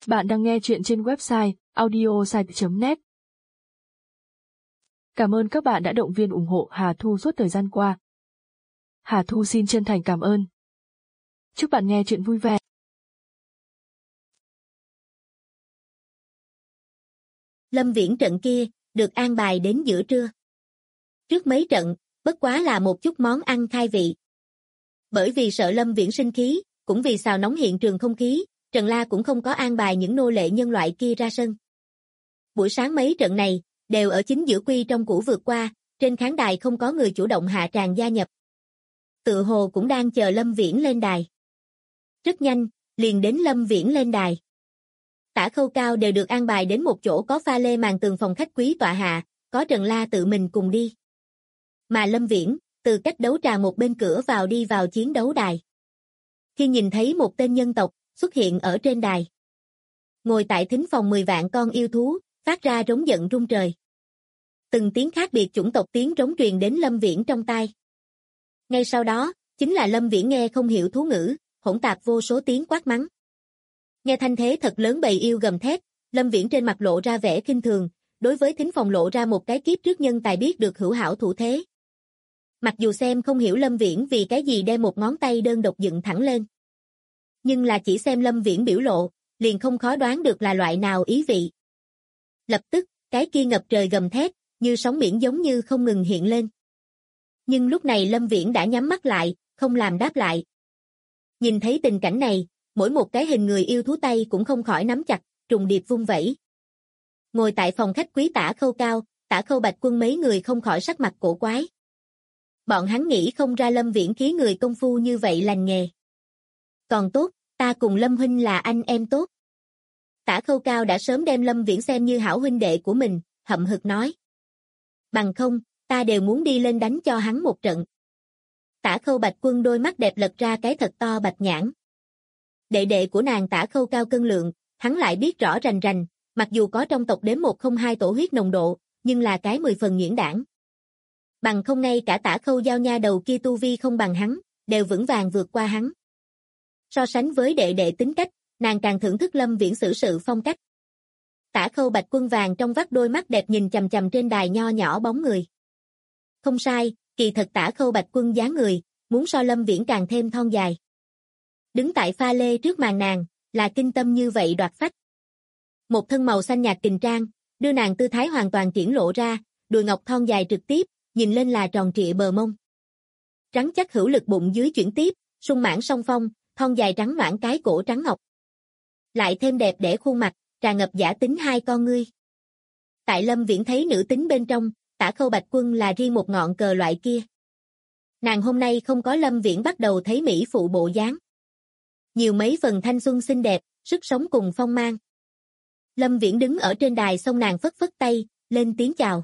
Bạn đang nghe chuyện trên website audiosite.net. Cảm ơn các bạn đã động viên ủng hộ Hà Thu suốt thời gian qua. Hà Thu xin chân thành cảm ơn. Chúc bạn nghe chuyện vui vẻ. Lâm Viễn trận kia, được an bài đến giữa trưa. Trước mấy trận, bất quá là một chút món ăn khai vị. Bởi vì sợ Lâm Viễn sinh khí, cũng vì xào nóng hiện trường không khí, Trần La cũng không có an bài những nô lệ nhân loại kia ra sân. Buổi sáng mấy trận này, đều ở chính giữa quy trong cũ vượt qua, trên khán đài không có người chủ động hạ tràng gia nhập. Tựa hồ cũng đang chờ Lâm Viễn lên đài. Rất nhanh, liền đến Lâm Viễn lên đài. Tả Khâu Cao đều được an bài đến một chỗ có pha lê màn tường phòng khách quý tọa hạ, có Trần La tự mình cùng đi. Mà Lâm Viễn, từ cách đấu tràng một bên cửa vào đi vào chiến đấu đài. Khi nhìn thấy một tên nhân tộc xuất hiện ở trên đài. Ngồi tại thính phòng 10 vạn con yêu thú, phát ra rống giận rung trời. Từng tiếng khác biệt chủng tộc tiếng rống truyền đến Lâm Viễn trong tai. Ngay sau đó, chính là Lâm Viễn nghe không hiểu thú ngữ, hỗn tạp vô số tiếng quát mắng. Nghe thanh thế thật lớn bầy yêu gầm thét, Lâm Viễn trên mặt lộ ra vẻ khinh thường, đối với thính phòng lộ ra một cái kiếp trước nhân tài biết được hữu hảo thủ thế. Mặc dù xem không hiểu Lâm Viễn vì cái gì đem một ngón tay đơn độc dựng thẳng lên. Nhưng là chỉ xem Lâm Viễn biểu lộ, liền không khó đoán được là loại nào ý vị. Lập tức, cái kia ngập trời gầm thét, như sóng biển giống như không ngừng hiện lên. Nhưng lúc này Lâm Viễn đã nhắm mắt lại, không làm đáp lại. Nhìn thấy tình cảnh này, mỗi một cái hình người yêu thú tay cũng không khỏi nắm chặt, trùng điệp vung vẩy. Ngồi tại phòng khách quý Tả Khâu Cao, Tả Khâu Bạch Quân mấy người không khỏi sắc mặt cổ quái. Bọn hắn nghĩ không ra Lâm Viễn khí người công phu như vậy lành nghề. Còn tốt, ta cùng Lâm huynh là anh em tốt. Tả Khâu Cao đã sớm đem Lâm Viễn xem như hảo huynh đệ của mình, hậm hực nói. Bằng không, ta đều muốn đi lên đánh cho hắn một trận. Tả Khâu Bạch Quân đôi mắt đẹp lật ra cái thật to bạch nhãn. Đệ đệ của nàng Tả Khâu Cao cân lượng, hắn lại biết rõ rành rành, mặc dù có trong tộc đếm 102 tổ huyết nồng độ, nhưng là cái 10 phần nghiễn đảng. Bằng không ngay cả Tả Khâu Giao nha đầu kia tu vi không bằng hắn, đều vững vàng vượt qua hắn. So sánh với đệ đệ tính cách, nàng càng thưởng thức Lâm Viễn xử sự phong cách. Tả Khâu Bạch Quân vàng trong vắt đôi mắt đẹp nhìn chằm chằm trên đài nho nhỏ bóng người. Không sai, kỳ thật Tả Khâu Bạch Quân dáng người, muốn so Lâm Viễn càng thêm thon dài. Đứng tại pha lê trước màn nàng, là kinh tâm như vậy đoạt phách. Một thân màu xanh nhạt kình trang, đưa nàng tư thái hoàn toàn triển lộ ra, đùi ngọc thon dài trực tiếp, nhìn lên là tròn trịa bờ mông. Trắng chắc hữu lực bụng dưới chuyển tiếp, sung mãn song phong, thon dài trắng noãn cái cổ trắng ngọc. Lại thêm đẹp đẽ khuôn mặt, tràn ngập giả tính hai con ngươi. Tại Lâm Viễn thấy nữ tính bên trong, Tả Khâu Bạch Quân là riêng một ngọn cờ loại kia. Nàng hôm nay không có Lâm Viễn bắt đầu thấy mỹ phụ bộ dáng. Nhiều mấy phần thanh xuân xinh đẹp, sức sống cùng phong mang. Lâm Viễn đứng ở trên đài xông nàng phất phất tay, lên tiếng chào.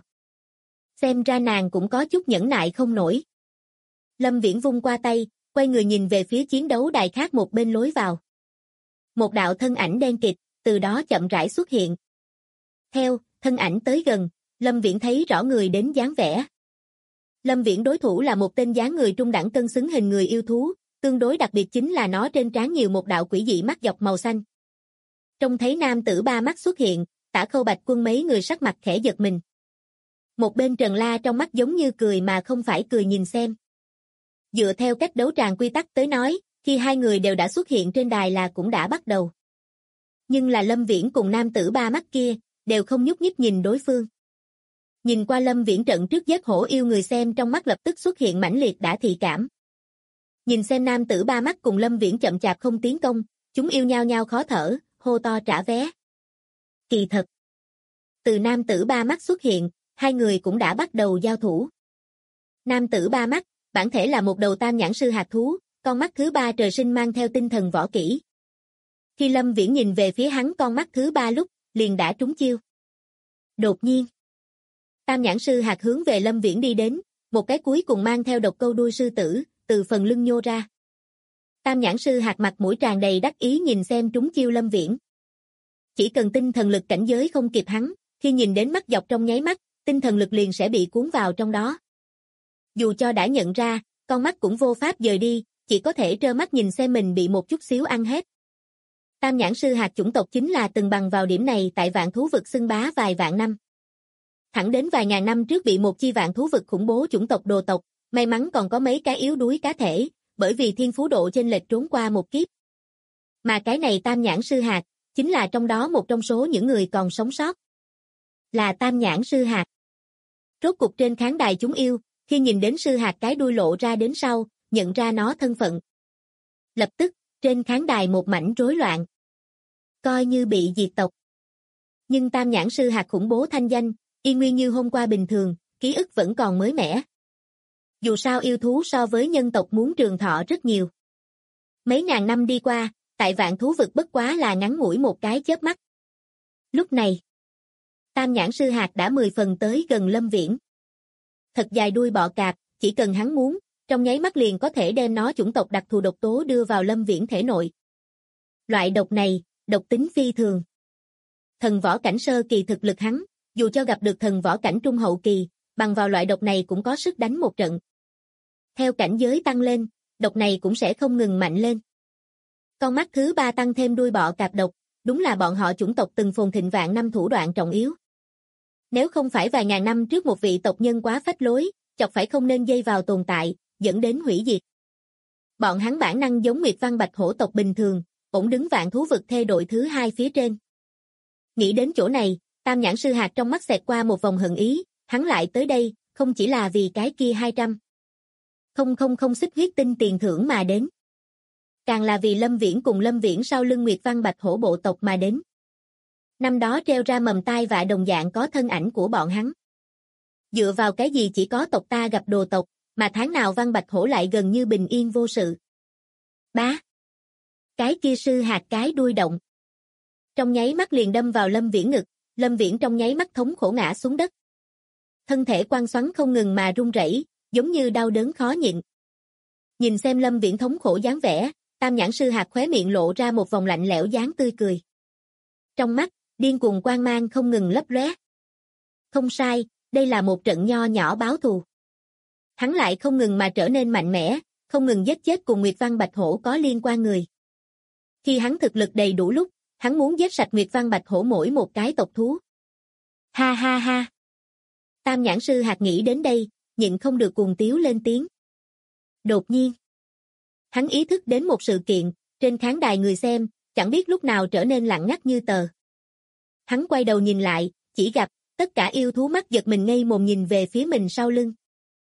Xem ra nàng cũng có chút nhẫn nại không nổi. Lâm Viễn vung qua tay, quay người nhìn về phía chiến đấu đài khác một bên lối vào. Một đạo thân ảnh đen kịt, từ đó chậm rãi xuất hiện. Theo, thân ảnh tới gần, Lâm Viễn thấy rõ người đến dáng vẻ. Lâm Viễn đối thủ là một tên dáng người trung đẳng cân xứng hình người yêu thú, tương đối đặc biệt chính là nó trên trán nhiều một đạo quỷ dị mắt dọc màu xanh. Trông thấy nam tử ba mắt xuất hiện, Tả Khâu Bạch Quân mấy người sắc mặt khẽ giật mình. Một bên Trần La trong mắt giống như cười mà không phải cười nhìn xem. Dựa theo cách đấu tràng quy tắc tới nói, khi hai người đều đã xuất hiện trên đài là cũng đã bắt đầu. Nhưng là Lâm Viễn cùng nam tử ba mắt kia, đều không nhúc nhích nhìn đối phương. Nhìn qua Lâm Viễn trận trước giết hổ yêu người xem trong mắt lập tức xuất hiện mãnh liệt đã thị cảm. Nhìn xem nam tử ba mắt cùng Lâm Viễn chậm chạp không tiến công, chúng yêu nhao nhao khó thở, hô to trả vé. Kỳ thật. Từ nam tử ba mắt xuất hiện, hai người cũng đã bắt đầu giao thủ. Nam tử ba mắt, bản thể là một đầu tam nhãn sư hạt thú, con mắt thứ ba trời sinh mang theo tinh thần võ kỹ. Khi Lâm Viễn nhìn về phía hắn con mắt thứ ba lúc, liền đã trúng chiêu. Đột nhiên, tam nhãn sư hạt hướng về Lâm Viễn đi đến, một cái cuối cùng mang theo độc câu đuôi sư tử, từ phần lưng nhô ra. Tam nhãn sư hạt mặt mũi tràn đầy đắc ý nhìn xem trúng chiêu Lâm Viễn. Chỉ cần tinh thần lực cảnh giới không kịp hắn, khi nhìn đến mắt dọc trong nháy mắt, tinh thần lực liền sẽ bị cuốn vào trong đó. Dù cho đã nhận ra, con mắt cũng vô pháp dời đi, chỉ có thể trơ mắt nhìn xem mình bị một chút xíu ăn hết. Tam nhãn sư hạt chủng tộc chính là từng bằng vào điểm này tại vạn thú vực xưng bá vài vạn năm. Thẳng đến vài ngàn năm trước bị một chi vạn thú vực khủng bố chủng tộc đồ tộc, may mắn còn có mấy cái yếu đuối cá thể, bởi vì thiên phú độ chênh lệch trốn qua một kiếp. Mà cái này tam nhãn sư hạt, chính là trong đó một trong số những người còn sống sót. Là tam nhãn sư hạt. Rốt cục trên khán đài chúng yêu, khi nhìn đến sư hạt cái đuôi lộ ra đến sau, nhận ra nó thân phận. Lập tức, trên khán đài một mảnh rối loạn. Coi như bị diệt tộc. Nhưng tam nhãn sư hạt khủng bố thanh danh, y nguyên như hôm qua bình thường, ký ức vẫn còn mới mẻ. Dù sao yêu thú so với nhân tộc muốn trường thọ rất nhiều. Mấy ngàn năm đi qua, tại vạn thú vực bất quá là ngắn ngủi một cái chớp mắt. Lúc này, tam nhãn sư hạt đã 10 phần tới gần Lâm Viễn. Thật dài đuôi bọ cạp, chỉ cần hắn muốn, trong nháy mắt liền có thể đem nó chủng tộc đặc thù độc tố đưa vào Lâm Viễn thể nội. Loại độc này, độc tính phi thường. Thần võ cảnh sơ kỳ thực lực hắn, dù cho gặp được thần võ cảnh trung hậu kỳ, bằng vào loại độc này cũng có sức đánh một trận. Theo cảnh giới tăng lên, độc này cũng sẽ không ngừng mạnh lên. Con mắt thứ 3 tăng thêm đuôi bọ cạp độc, đúng là bọn họ chủng tộc từng phồn thịnh vạn năm thủ đoạn trọng yếu. Nếu không phải vài ngàn năm trước một vị tộc nhân quá phách lối, chọc phải không nên dây vào tồn tại, dẫn đến hủy diệt. Bọn hắn bản năng giống Nguyệt Văn Bạch hổ tộc bình thường, ổn đứng vạn thú vực thê đội thứ 2 phía trên. Nghĩ đến chỗ này, tam nhãn sư hạt trong mắt xẹt qua một vòng hận ý, hắn lại tới đây, không chỉ là vì cái kia 200. Không xích huyết tinh tiền thưởng mà đến. Càng là vì Lâm Viễn cùng Lâm Viễn sau lưng Nguyệt Văn Bạch hổ bộ tộc mà đến. Năm đó treo ra mầm tai vạ đồng dạng có thân ảnh của bọn hắn. Dựa vào cái gì chỉ có tộc ta gặp đồ tộc, mà tháng nào Văn Bạch hổ lại gần như bình yên vô sự. Bá. Cái kia sư hạt cái đuôi động. Trong nháy mắt liền đâm vào Lâm Viễn ngực, Lâm Viễn trong nháy mắt thống khổ ngã xuống đất. Thân thể quăng xoắn không ngừng mà run rẩy, giống như đau đớn khó nhịn. Nhìn xem Lâm Viễn thống khổ dáng vẻ, tam nhãn sư hạt khóe miệng lộ ra một vòng lạnh lẽo dáng tươi cười. Trong mắt, điên cuồng quang mang không ngừng lấp lóe. Không sai, đây là một trận nho nhỏ báo thù. Hắn lại không ngừng mà trở nên mạnh mẽ, không ngừng giết chết cùng Nguyệt Văn Bạch hổ có liên quan người. Khi hắn thực lực đầy đủ lúc, hắn muốn giết sạch Nguyệt Văn Bạch hổ mỗi một cái tộc thú. Ha ha ha. Tam nhãn sư hạt nghĩ đến đây, nhịn không được cuồng tiếu lên tiếng. Đột nhiên, hắn ý thức đến một sự kiện, trên khán đài người xem, chẳng biết lúc nào trở nên lặng ngắt như tờ. Hắn quay đầu nhìn lại, chỉ gặp, tất cả yêu thú mắt giật mình ngây mồm nhìn về phía mình sau lưng.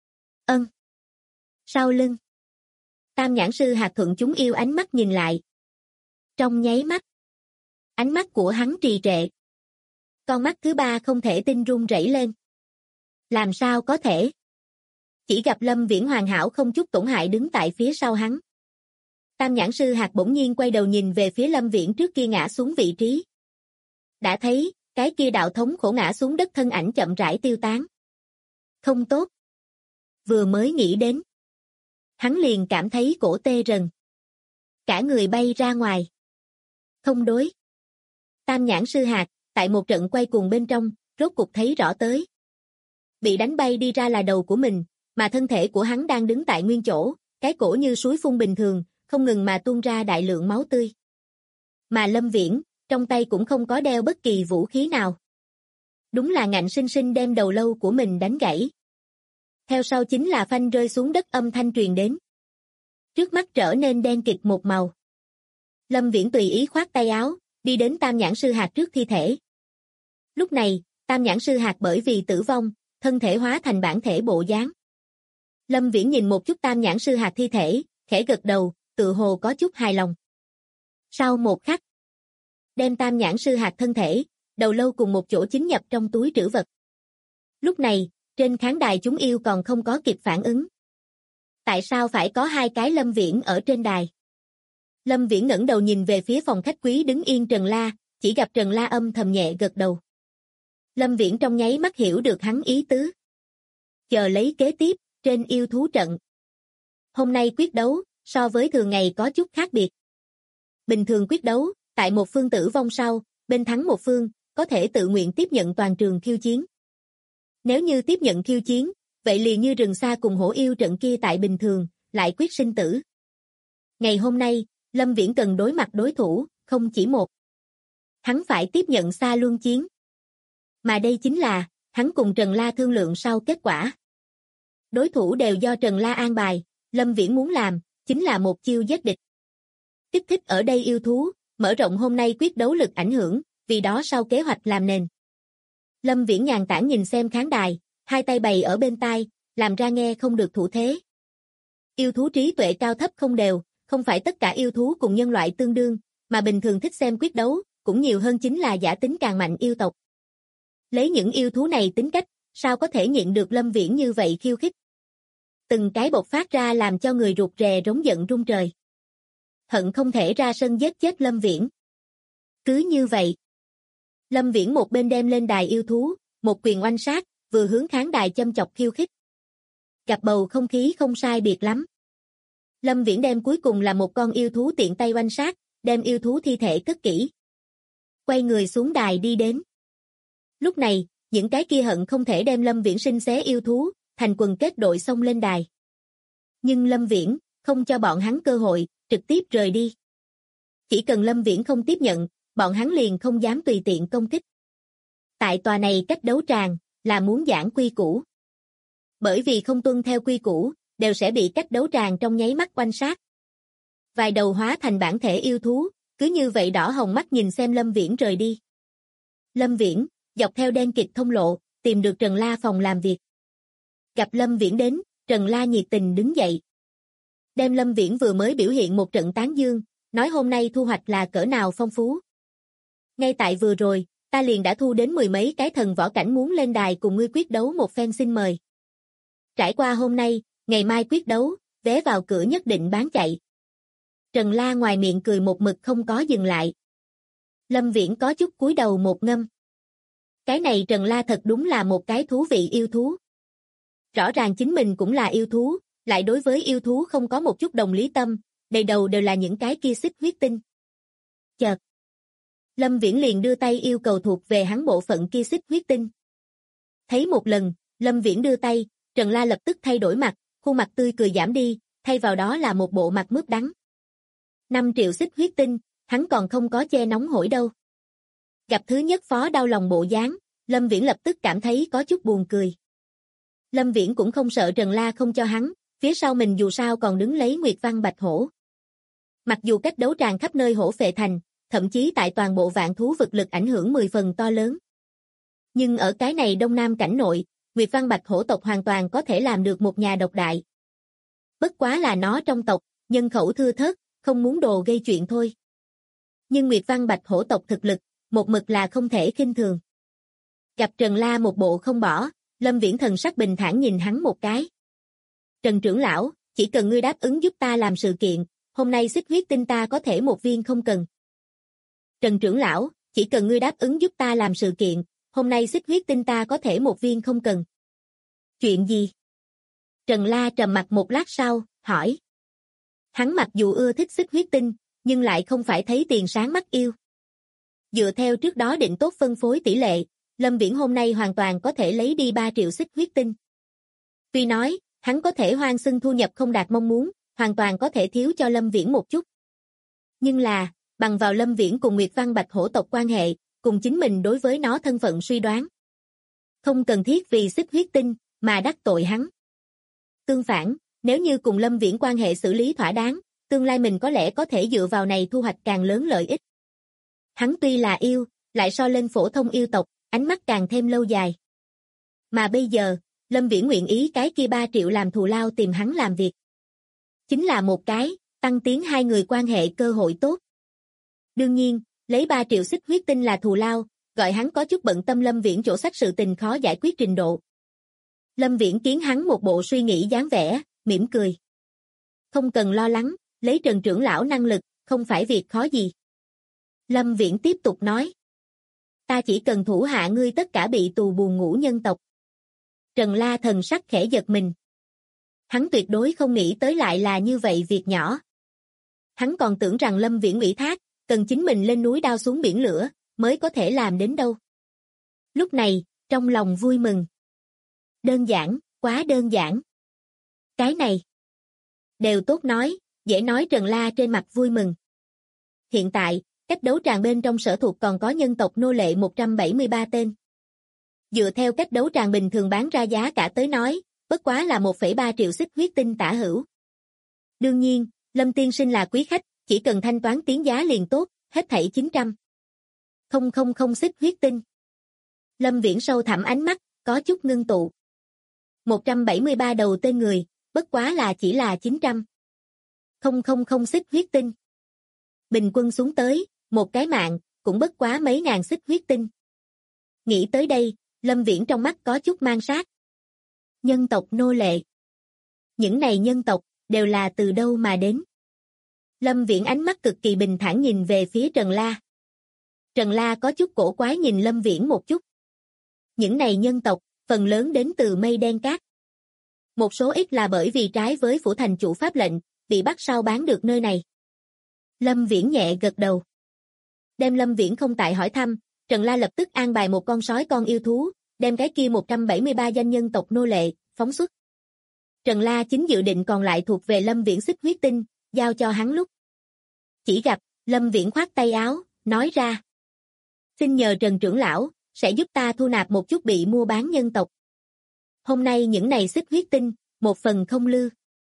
Sau lưng. Tam nhãn sư hạt thuận chúng yêu ánh mắt nhìn lại. Trong nháy mắt, ánh mắt của hắn trì trệ. Con mắt thứ 3 không thể tin run rẩy lên. Làm sao có thể? Chỉ gặp Lâm Viễn hoàn hảo không chút tổn hại đứng tại phía sau hắn. Tam nhãn sư hạt bỗng nhiên quay đầu nhìn về phía Lâm Viễn trước kia ngã xuống vị trí. Đã thấy, cái kia đạo thống khổ ngã xuống đất thân ảnh chậm rãi tiêu tán. Không tốt. Vừa mới nghĩ đến. Hắn liền cảm thấy cổ tê rần. Cả người bay ra ngoài. Không đối. Tam nhãn sư hạt, tại một trận quay cuồng bên trong, rốt cục thấy rõ tới. Bị đánh bay đi ra là đầu của mình, mà thân thể của hắn đang đứng tại nguyên chỗ, cái cổ như suối phun bình thường, không ngừng mà tuôn ra đại lượng máu tươi. Mà Lâm Viễn, trong tay cũng không có đeo bất kỳ vũ khí nào. Đúng là ngạnh sinh sinh đem đầu lâu của mình đánh gãy. Theo sau chính là phanh rơi xuống đất âm thanh truyền đến. Trước mắt trở nên đen kịt một màu. Lâm Viễn tùy ý khoát tay áo, đi đến tam nhãn sư hạt trước thi thể. Lúc này, tam nhãn sư hạt bởi vì tử vong, thân thể hóa thành bản thể bộ dáng. Lâm Viễn nhìn một chút tam nhãn sư hạt thi thể, khẽ gật đầu, tự hồ có chút hài lòng. Sau một khắc, đem tam nhãn sư hạt thân thể, đầu lâu cùng một chỗ chính nhập trong túi trữ vật. Lúc này, trên khán đài chúng yêu còn không có kịp phản ứng. Tại sao phải có 2 cái Lâm Viễn ở trên đài? Lâm Viễn ngẩng đầu nhìn về phía phòng khách quý đứng yên Trần La, chỉ gặp Trần La âm thầm nhẹ gật đầu. Lâm Viễn trong nháy mắt hiểu được hắn ý tứ. Chờ lấy kế tiếp, trên yêu thú trận. Hôm nay quyết đấu, so với thường ngày có chút khác biệt. Bình thường quyết đấu, tại một phương tử vong sau, bên thắng một phương, có thể tự nguyện tiếp nhận toàn trường khiêu chiến. Nếu như tiếp nhận khiêu chiến, vậy liền như rừng xa cùng hổ yêu trận kia tại bình thường, lại quyết sinh tử. Ngày hôm nay, Lâm Viễn cần đối mặt đối thủ, không chỉ một. Hắn phải tiếp nhận Xa Luân chiến. Mà đây chính là, hắn cùng Trần La thương lượng sau kết quả. Đối thủ đều do Trần La an bài, Lâm Viễn muốn làm, chính là một chiêu giết địch. Kích thích ở đây yêu thú, mở rộng hôm nay quyết đấu lực ảnh hưởng, vì đó sau kế hoạch làm nền. Lâm Viễn nhàn tản nhìn xem khán đài, hai tay bày ở bên tai, làm ra nghe không được thủ thế. Yêu thú trí tuệ cao thấp không đều, không phải tất cả yêu thú cùng nhân loại tương đương, mà bình thường thích xem quyết đấu, cũng nhiều hơn chính là giả tính càng mạnh yêu tộc. Lấy những yêu thú này tính cách, sao có thể nhịn được Lâm Viễn như vậy khiêu khích. Từng cái bộc phát ra làm cho người rụt rè rống giận rung trời. Hận không thể ra sân giết chết Lâm Viễn. Cứ như vậy. Lâm Viễn một bên đem lên đài yêu thú, một quyền oanh sát, vừa hướng khán đài châm chọc khiêu khích. Gặp bầu không khí không sai biệt lắm. Lâm Viễn đem cuối cùng là một con yêu thú tiện tay oanh sát, đem yêu thú thi thể cất kỹ. Quay người xuống đài đi đến. Lúc này, những cái kia hận không thể đem Lâm Viễn sinh xé yêu thú, thành quần kết đội xông lên đài. Nhưng Lâm Viễn, không cho bọn hắn cơ hội, trực tiếp rời đi. Chỉ cần Lâm Viễn không tiếp nhận, bọn hắn liền không dám tùy tiện công kích. Tại tòa này cách đấu tràng, là muốn giảng quy củ. Bởi vì không tuân theo quy củ, đều sẽ bị cách đấu tràng trong nháy mắt oanh sát. Vài đầu hóa thành bản thể yêu thú, cứ như vậy đỏ hồng mắt nhìn xem Lâm Viễn rời đi. Lâm Viễn, dọc theo đen kịt thông lộ, tìm được Trần La phòng làm việc. Gặp Lâm Viễn đến, Trần La nhiệt tình đứng dậy. Đem Lâm Viễn vừa mới biểu hiện một trận tán dương, nói hôm nay thu hoạch là cỡ nào phong phú. Ngay tại vừa rồi, ta liền đã thu đến 10 mấy cái thần võ cảnh muốn lên đài cùng ngươi quyết đấu một phen, xin mời. Trải qua hôm nay, ngày mai quyết đấu, vé vào cửa nhất định bán chạy. Trần La ngoài miệng cười một mực không có dừng lại. Lâm Viễn có chút cúi đầu một ngâm. Cái này Trần La thật đúng là một cái thú vị yêu thú. Rõ ràng chính mình cũng là yêu thú, lại đối với yêu thú không có một chút đồng lý tâm, đầy đầu đều là những cái kia xích huyết tinh. Chợt, Lâm Viễn liền đưa tay yêu cầu thuộc về hắn bộ phận kia xích huyết tinh. Thấy một lần, Lâm Viễn đưa tay, Trần La lập tức thay đổi mặt, khuôn mặt tươi cười giảm đi, thay vào đó là một bộ mặt mướp đắng. 5 triệu xích huyết tinh, hắn còn không có che nóng hổi đâu. Gặp thứ nhất phó đau lòng bộ dáng, Lâm Viễn lập tức cảm thấy có chút buồn cười. Lâm Viễn cũng không sợ Trần La không cho hắn, phía sau mình dù sao còn đứng lấy Nguyệt Văn Bạch Hổ. Mặc dù cách đấu tràng khắp nơi hổ phệ thành, thậm chí tại toàn bộ vạn thú vực lực ảnh hưởng 10 phần to lớn. Nhưng ở cái này Đông Nam cảnh nội, Nguyệt Văn Bạch Hổ tộc hoàn toàn có thể làm được một nhà độc đại. Bất quá là nó trong tộc, nhân khẩu thưa thớt, không muốn đồ gây chuyện thôi. Nhưng Nguyệt Văn Bạch Hổ tộc thực lực, một mực là không thể khinh thường. Gặp Trần La một bộ không bỏ, Lâm Viễn thần sắc bình thản nhìn hắn một cái. Trần trưởng lão, chỉ cần ngươi đáp ứng giúp ta làm sự kiện, hôm nay xích huyết tinh ta có thể một viên không cần. Trần trưởng lão, chỉ cần ngươi đáp ứng giúp ta làm sự kiện, hôm nay xích huyết tinh ta có thể một viên không cần. Chuyện gì? Trần La trầm mặt một lát sau, hỏi. Hắn mặc dù ưa thích xích huyết tinh, nhưng lại không phải thấy tiền sáng mắt yêu. Dựa theo trước đó định tốt phân phối tỷ lệ, Lâm Viễn hôm nay hoàn toàn có thể lấy đi 3 triệu xích huyết tinh. Tuy nói, hắn có thể hoan xưng thu nhập không đạt mong muốn, hoàn toàn có thể thiếu cho Lâm Viễn một chút. Nhưng là, bằng vào Lâm Viễn cùng Nguyệt Văn Bạch Hổ tộc quan hệ, cùng chính mình đối với nó thân phận suy đoán. Không cần thiết vì xích huyết tinh, mà đắc tội hắn. Tương phản, nếu như cùng Lâm Viễn quan hệ xử lý thỏa đáng, tương lai mình có lẽ có thể dựa vào này thu hoạch càng lớn lợi ích. Hắn tuy là yêu, lại so lên phổ thông yêu tộc, ánh mắt càng thêm lâu dài. Mà bây giờ, Lâm Viễn nguyện ý cái kia 3 triệu làm thù lao tìm hắn làm việc. Chính là một cái, tăng tiến hai người quan hệ cơ hội tốt. Đương nhiên, lấy 3 triệu xích huyết tinh là thù lao, gọi hắn có chút bận tâm Lâm Viễn chỗ sách sự tình khó giải quyết trình độ. Lâm Viễn kiến hắn một bộ suy nghĩ dáng vẻ, mỉm cười. Không cần lo lắng, lấy Trần trưởng lão năng lực, không phải việc khó gì. Lâm Viễn tiếp tục nói. Ta chỉ cần thủ hạ ngươi tất cả bị tù buồn ngủ nhân tộc. Trần La thần sắc khẽ giật mình. Hắn tuyệt đối không nghĩ tới lại là như vậy việc nhỏ. Hắn còn tưởng rằng Lâm Viễn ủy thác, cần chính mình lên núi đao xuống biển lửa, mới có thể làm đến đâu. Lúc này, trong lòng vui mừng. Đơn giản, quá đơn giản. Cái này. Đều tốt nói, dễ nói Trần La trên mặt vui mừng. Hiện tại, cách đấu tràng bên trong sở thuộc còn có nhân tộc nô lệ 173 tên. Dựa theo cách đấu tràng bình thường bán ra giá cả tới nói, bất quá là 1,3 triệu xích huyết tinh tả hữu. Đương nhiên, Lâm tiên sinh là quý khách, chỉ cần thanh toán tiến giá liền tốt, hết thảy 900.000 xích huyết tinh. Lâm Viễn sâu thẳm ánh mắt, có chút ngưng tụ. 173 đầu tên người, bất quá là chỉ là 900.000 xích huyết tinh. Bình quân xuống tới, một cái mạng, cũng bất quá mấy ngàn xích huyết tinh. Nghĩ tới đây, Lâm Viễn trong mắt có chút mang sát. Nhân tộc nô lệ. Những này nhân tộc, đều là từ đâu mà đến? Lâm Viễn ánh mắt cực kỳ bình thản nhìn về phía Trần La. Trần La có chút cổ quái nhìn Lâm Viễn một chút. Những này nhân tộc, phần lớn đến từ Mây Đen Cát. Một số ít là bởi vì trái với phủ thành chủ pháp lệnh, bị bắt sau bán được nơi này. Lâm Viễn nhẹ gật đầu. Đem Lâm Viễn không tại hỏi thăm, Trần La lập tức an bài một con sói con yêu thú, đem cái kia 173 danh nhân tộc nô lệ, phóng xuất. Trần La chính dự định còn lại thuộc về Lâm Viễn xích huyết tinh, giao cho hắn lúc. Chỉ gặp, Lâm Viễn khoát tay áo, nói ra. Xin nhờ Trần trưởng lão, sẽ giúp ta thu nạp một chút bị mua bán nhân tộc. Hôm nay những này xích huyết tinh, một phần không lư.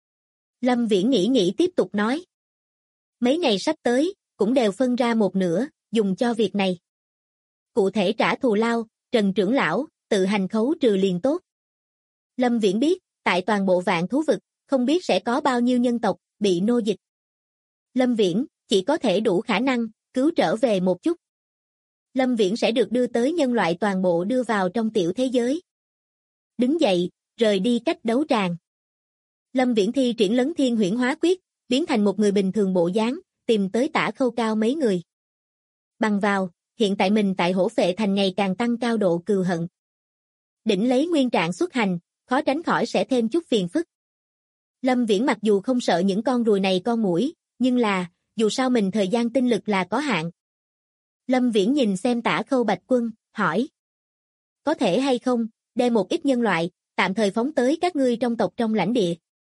Lâm Viễn nghĩ tiếp tục nói. Mấy ngày sắp tới, cũng đều phân ra một nửa, dùng cho việc này. Cụ thể trả thù lao, Trần trưởng lão, tự hành khấu trừ liền tốt. Lâm Viễn biết, tại toàn bộ vạn thú vực, không biết sẽ có bao nhiêu nhân tộc bị nô dịch. Lâm Viễn chỉ có thể đủ khả năng cứu trở về một chút. Lâm Viễn sẽ được đưa tới nhân loại toàn bộ đưa vào trong tiểu thế giới. Đứng dậy, rời đi cách đấu tràng. Lâm Viễn thi triển Lấn Thiên Huyễn Hóa Quyết, biến thành một người bình thường bộ dáng, tìm tới Tả Khâu Cao mấy người. Bằng vào, hiện tại mình tại Hổ Phệ Thành ngày càng tăng cao độ cừu hận. Đỉnh lấy nguyên trạng xuất hành, khó tránh khỏi sẽ thêm chút phiền phức. Lâm Viễn mặc dù không sợ những con ruồi này con muỗi, nhưng là, dù sao mình thời gian tinh lực là có hạn. Lâm Viễn nhìn xem Tả Khâu Bạch Quân, hỏi. Có thể hay không, đem một ít nhân loại, tạm thời phóng tới các ngươi trong tộc trong lãnh địa.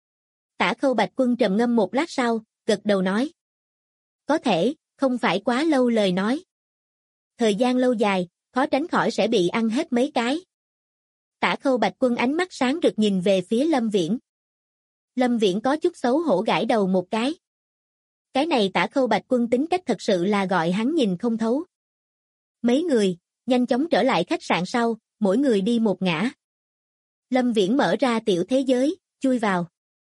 Tả Khâu Bạch Quân trầm ngâm một lát sau, gật đầu nói. Có thể, không phải quá lâu lời nói. Thời gian lâu dài, khó tránh khỏi sẽ bị ăn hết mấy cái. Tả Khâu Bạch Quân ánh mắt sáng rực nhìn về phía Lâm Viễn. Lâm Viễn có chút xấu hổ gãi đầu một cái. Cái này Tả Khâu Bạch Quân tính cách thật sự là gọi hắn nhìn không thấu. Mấy người, nhanh chóng trở lại khách sạn sau, mỗi người đi một ngã. Lâm Viễn mở ra tiểu thế giới, chui vào.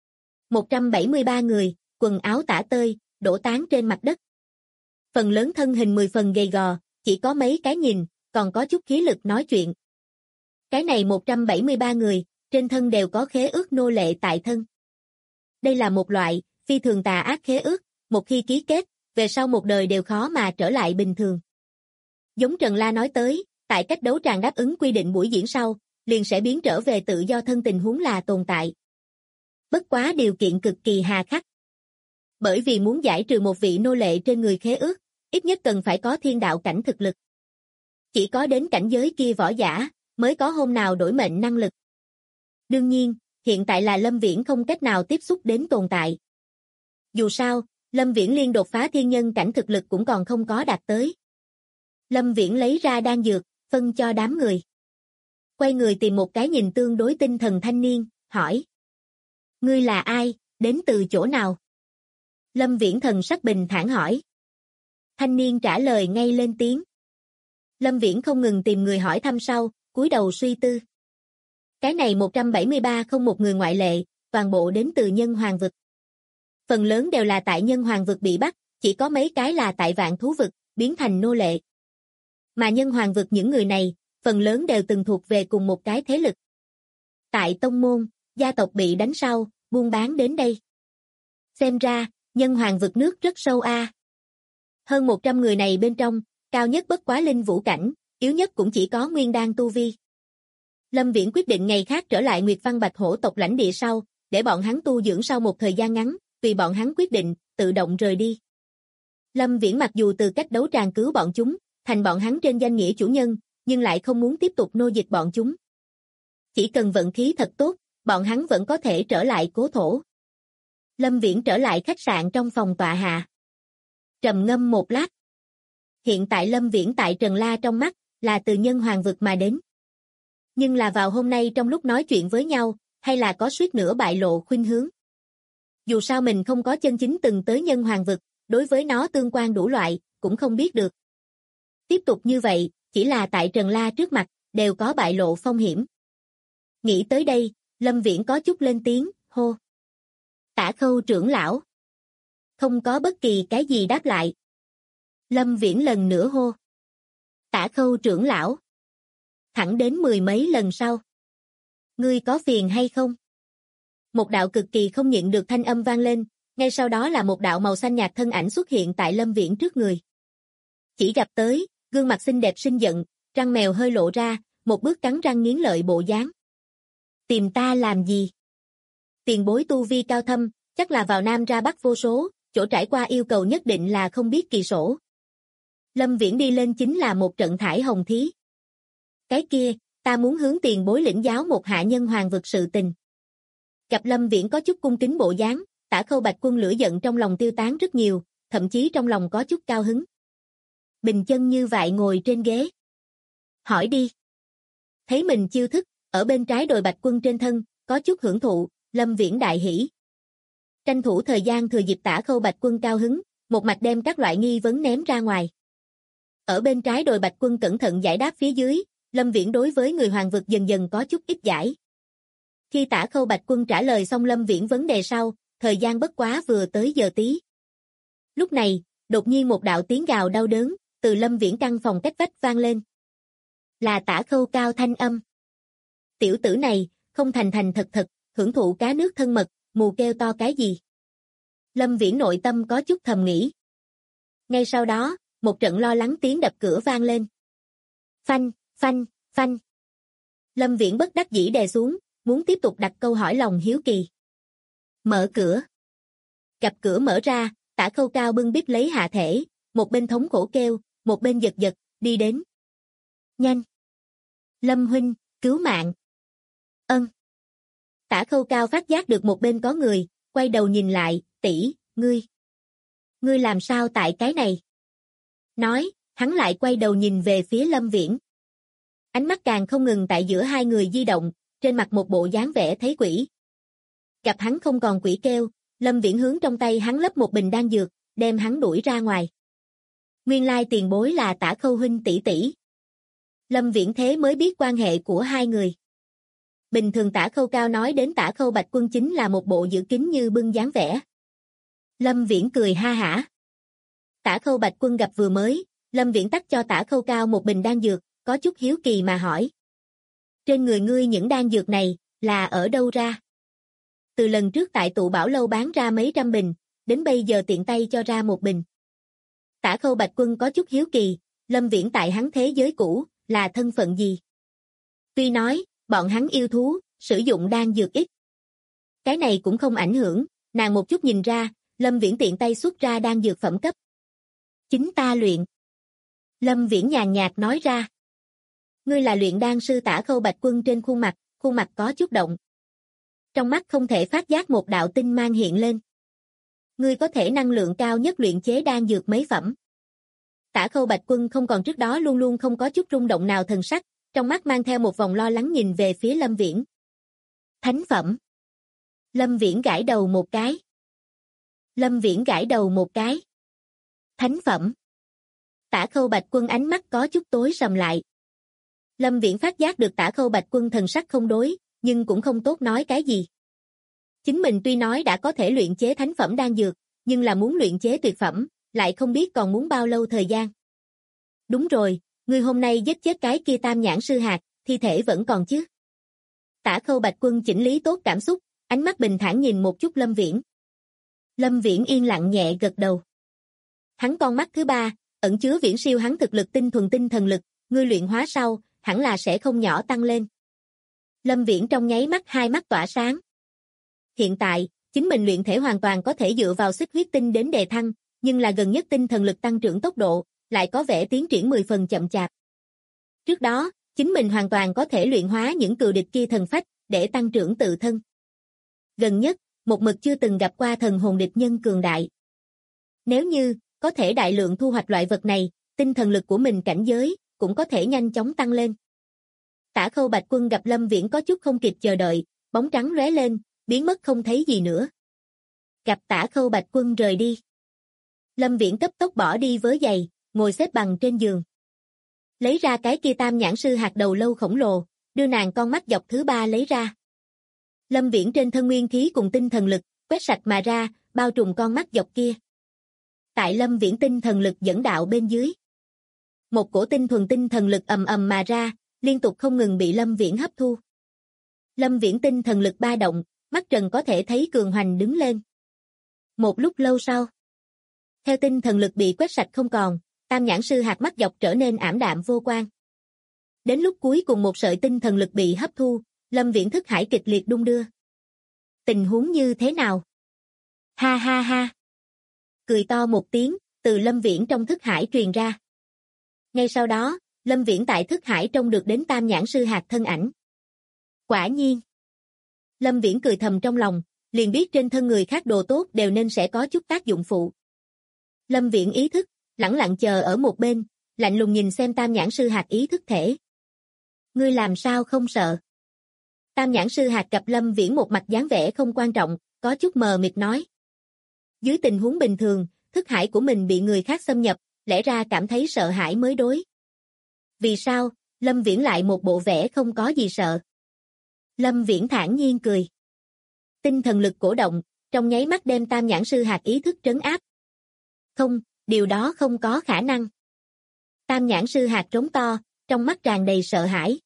173 người, quần áo tả tơi, đổ tán trên mặt đất. Phần lớn thân hình 10 phần gầy gò, chỉ có mấy cái nhìn, còn có chút khí lực nói chuyện. Cái này 173 người, trên thân đều có khế ước nô lệ tại thân. Đây là một loại, phi thường tà ác khế ước, một khi ký kết, về sau một đời đều khó mà trở lại bình thường. Giống Trần La nói tới, tại cách đấu tràng đáp ứng quy định buổi diễn sau, liền sẽ biến trở về tự do thân tình huống là tồn tại. Bất quá điều kiện cực kỳ hà khắc. Bởi vì muốn giải trừ một vị nô lệ trên người khế ước, ít nhất cần phải có thiên đạo cảnh thực lực. Chỉ có đến cảnh giới kia võ giả, mới có hôm nào đổi mệnh năng lực. Đương nhiên, hiện tại là Lâm Viễn không cách nào tiếp xúc đến tồn tại. Dù sao, Lâm Viễn liên đột phá thiên nhân cảnh thực lực cũng còn không có đạt tới. Lâm Viễn lấy ra đan dược, phân cho đám người. Quay người tìm một cái nhìn tương đối tinh thần thanh niên, hỏi. Ngươi là ai, đến từ chỗ nào? Lâm Viễn thần sắc bình thản hỏi. Thanh niên trả lời ngay lên tiếng. Lâm Viễn không ngừng tìm người hỏi thăm sau, cúi đầu suy tư. Cái này 173 không một người ngoại lệ, toàn bộ đến từ nhân hoàng vực. Phần lớn đều là tại nhân hoàng vực bị bắt, chỉ có mấy cái là tại vạn thú vực, biến thành nô lệ. Mà nhân hoàng vực những người này, phần lớn đều từng thuộc về cùng một cái thế lực. Tại tông môn, gia tộc bị đánh sau, buôn bán đến đây. Xem ra, nhân hoàng vực nước rất sâu a. Hơn 100 người này bên trong, cao nhất bất quá linh vũ cảnh, yếu nhất cũng chỉ có nguyên đan tu vi. Lâm Viễn quyết định ngày khác trở lại Nguyệt Văn Bạch Hổ tộc lãnh địa sau, để bọn hắn tu dưỡng sau một thời gian ngắn, vì bọn hắn quyết định, tự động rời đi. Lâm Viễn mặc dù từ cách đấu tràng cứu bọn chúng, thành bọn hắn trên danh nghĩa chủ nhân, nhưng lại không muốn tiếp tục nô dịch bọn chúng. Chỉ cần vận khí thật tốt, bọn hắn vẫn có thể trở lại cố thổ. Lâm Viễn trở lại khách sạn trong phòng tọa hạ. Trầm ngâm một lát. hiện tại Lâm Viễn tại Trần La trong mắt, là từ nhân hoàng vực mà đến. Nhưng là vào hôm nay trong lúc nói chuyện với nhau, hay là có suýt nữa bại lộ khuynh hướng. Dù sao mình không có chân chính từng tới nhân hoàng vực, đối với nó tương quan đủ loại, cũng không biết được. Tiếp tục như vậy, chỉ là tại Trần La trước mặt, đều có bại lộ phong hiểm. Nghĩ tới đây, Lâm Viễn có chút lên tiếng, hô. Tả Khâu trưởng lão. Không có bất kỳ cái gì đáp lại. Lâm Viễn lần nữa hô. Tả Khâu trưởng lão. Thẳng đến 10 mấy lần sau. Ngươi có phiền hay không? Một đạo cực kỳ không nhịn được thanh âm vang lên, ngay sau đó là một đạo màu xanh nhạt thân ảnh xuất hiện tại Lâm Viễn trước người. Chỉ gặp tới, gương mặt xinh đẹp sinh giận, răng mèo hơi lộ ra, một bước cắn răng nghiến lợi bộ dáng. Tìm ta làm gì? Tiền bối tu vi cao thâm, chắc là vào Nam ra Bắc vô số, chỗ trải qua yêu cầu nhất định là không biết kỳ sổ. Lâm Viễn đi lên chính là một trận thải hồng thí. Cái kia, ta muốn hướng tiền bối lĩnh giáo một hạ nhân hoàng vực sự tình. Gặp Lâm Viễn có chút cung kính bộ dáng, Tả Khâu Bạch Quân lửa giận trong lòng tiêu tán rất nhiều, thậm chí trong lòng có chút cao hứng. Bình chân như vậy ngồi trên ghế. Hỏi đi. Thấy mình chiêu thức, ở bên trái đồi Bạch Quân trên thân, có chút hưởng thụ, Lâm Viễn đại hỉ. Tranh thủ thời gian thừa dịp Tả Khâu Bạch Quân cao hứng, một mạch đem các loại nghi vấn ném ra ngoài. Ở bên trái đồi Bạch Quân cẩn thận giải đáp phía dưới, Lâm Viễn đối với người hoàng vực dần dần có chút ít giải. Khi Tả Khâu Bạch Quân trả lời xong Lâm Viễn vấn đề sau, thời gian bất quá vừa tới giờ tí. Lúc này, đột nhiên một đạo tiếng gào đau đớn, từ Lâm Viễn căn phòng cách vách vang lên. Là Tả Khâu cao thanh âm. Tiểu tử này, không thành thành thật thật, hưởng thụ cá nước thân mật, mù kêu to cái gì. Lâm Viễn nội tâm có chút thầm nghĩ. Ngay sau đó, một trận lo lắng tiếng đập cửa vang lên. Phanh, phanh, phanh. Lâm Viễn bất đắc dĩ đè xuống, muốn tiếp tục đặt câu hỏi lòng hiếu kỳ. Mở cửa. Gặp cửa mở ra, Tả Khâu cao bưng bít lấy hạ thể, một bên thống khổ kêu, một bên giật giật, đi đến. Nhanh. Lâm huynh, cứu mạng. Ân. Tả Khâu cao phát giác được một bên có người, quay đầu nhìn lại, tỷ, ngươi. Ngươi làm sao tại cái này? Nói, hắn lại quay đầu nhìn về phía Lâm Viễn. Ánh mắt càng không ngừng tại giữa hai người di động, trên mặt một bộ dáng vẻ thấy quỷ. Gặp hắn không còn quỷ kêu, Lâm Viễn hướng trong tay hắn lấp một bình đan dược, đem hắn đuổi ra ngoài. Nguyên lai tiền bối là Tả Khâu huynh tỷ tỷ. Lâm Viễn thế mới biết quan hệ của hai người. Bình thường Tả Khâu cao nói đến Tả Khâu Bạch Quân chính là một bộ giữ kín như bưng dáng vẻ. Lâm Viễn cười ha hả. Tả Khâu Bạch Quân gặp vừa mới, Lâm Viễn tắt cho Tả Khâu cao một bình đan dược, có chút hiếu kỳ mà hỏi. Trên người ngươi những đan dược này, là ở đâu ra? Từ lần trước tại tụ bảo lâu bán ra mấy trăm bình, đến bây giờ tiện tay cho ra một bình. Tả Khâu Bạch Quân có chút hiếu kỳ, Lâm Viễn tại hắn thế giới cũ, là thân phận gì? Tuy nói, bọn hắn yêu thú, sử dụng đan dược ít. Cái này cũng không ảnh hưởng, nàng một chút nhìn ra, Lâm Viễn tiện tay xuất ra đan dược phẩm cấp. Chính ta luyện. Lâm Viễn nhàn nhạt nói ra. Ngươi là luyện đan sư. Tả Khâu Bạch Quân trên khuôn mặt có chút động. Trong mắt không thể phát giác một đạo tinh mang hiện lên. Ngươi có thể năng lượng cao nhất luyện chế đan dược mấy phẩm? Tả Khâu Bạch Quân không còn trước đó luôn luôn không có chút rung động nào thần sắc, trong mắt mang theo một vòng lo lắng nhìn về phía Lâm Viễn. Thánh phẩm. Lâm Viễn gãi đầu một cái. Lâm Viễn gãi đầu một cái. Thánh phẩm. Tả Khâu Bạch Quân ánh mắt có chút tối sầm lại. Lâm Viễn phát giác được Tả Khâu Bạch Quân thần sắc không đối, nhưng cũng không tốt nói cái gì. Chính mình tuy nói đã có thể luyện chế thánh phẩm đan dược, nhưng là muốn luyện chế tuyệt phẩm, lại không biết còn muốn bao lâu thời gian. Đúng rồi, ngươi hôm nay giết chết cái kia Tam Nhãn sư hạt, thi thể vẫn còn chứ? Tả Khâu Bạch Quân chỉnh lý tốt cảm xúc, ánh mắt bình thản nhìn một chút Lâm Viễn. Lâm Viễn yên lặng nhẹ gật đầu. Hắn con mắt thứ ba, ẩn chứa viễn siêu hắn thực lực tinh thuần tinh thần lực, ngươi luyện hóa sau, hẳn là sẽ không nhỏ tăng lên. Lâm Viễn trong nháy mắt hai mắt tỏa sáng. Hiện tại, chính mình luyện thể hoàn toàn có thể dựa vào xích huyết tinh đến đề thăng, nhưng là gần nhất tinh thần lực tăng trưởng tốc độ, lại có vẻ tiến triển 10 phần chậm chạp. Trước đó, chính mình hoàn toàn có thể luyện hóa những cừu địch kia thần phách, để tăng trưởng tự thân. Gần nhất, một mực chưa từng gặp qua thần hồn địch nhân cường đại. Nếu như, có thể đại lượng thu hoạch loại vật này, tinh thần lực của mình cảnh giới cũng có thể nhanh chóng tăng lên. Tả Khâu Bạch Quân gặp Lâm Viễn có chút không kịp chờ đợi, bóng trắng lóe lên, biến mất không thấy gì nữa. Gặp Tả Khâu Bạch Quân rời đi. Lâm Viễn cấp tốc bỏ đi vớ giày, ngồi xếp bằng trên giường. Lấy ra cái kia tam nhãn sư hạt đầu lâu khổng lồ, đưa nàng con mắt dọc thứ 3 lấy ra. Lâm Viễn trên thân nguyên khí cùng tinh thần lực, quét sạch mà ra, bao trùm con mắt dọc kia. Tại Lâm Viễn tinh thần lực dẫn đạo bên dưới. Một cổ tinh thuần tinh thần lực ầm ầm mà ra, liên tục không ngừng bị Lâm Viễn hấp thu. Lâm Viễn tinh thần lực ba động, mắt trần có thể thấy cường hoành đứng lên. Một lúc lâu sau, theo tinh thần lực bị quét sạch không còn, tam nhãn sư hạt mắt dọc trở nên ảm đạm vô quang. Đến lúc cuối cùng một sợi tinh thần lực bị hấp thu, Lâm Viễn thức hải kịch liệt đung đưa. Tình huống như thế nào? Ha ha ha. Cười to một tiếng, từ Lâm Viễn trong thức hải truyền ra. Ngay sau đó, Lâm Viễn tại thức hải trông được đến tam nhãn sư hạt thân ảnh. Quả nhiên. Lâm Viễn cười thầm trong lòng, liền biết trên thân người khác đồ tốt đều nên sẽ có chút tác dụng phụ. Lâm Viễn ý thức, lẳng lặng chờ ở một bên, lạnh lùng nhìn xem tam nhãn sư hạt ý thức thể. Ngươi làm sao không sợ? Tam nhãn sư hạt gặp Lâm Viễn một mặt dáng vẻ không quan trọng, có chút mờ mịt nói. Dưới tình huống bình thường, thức hải của mình bị người khác xâm nhập, lẽ ra cảm thấy sợ hãi mới đối. Vì sao, Lâm Viễn lại một bộ vẻ không có gì sợ? Lâm Viễn thản nhiên cười. Tinh thần lực cổ động, trong nháy mắt đem tam nhãn sư hạt ý thức trấn áp. Không, điều đó không có khả năng. Tam nhãn sư hạt trống to, trong mắt tràn đầy sợ hãi.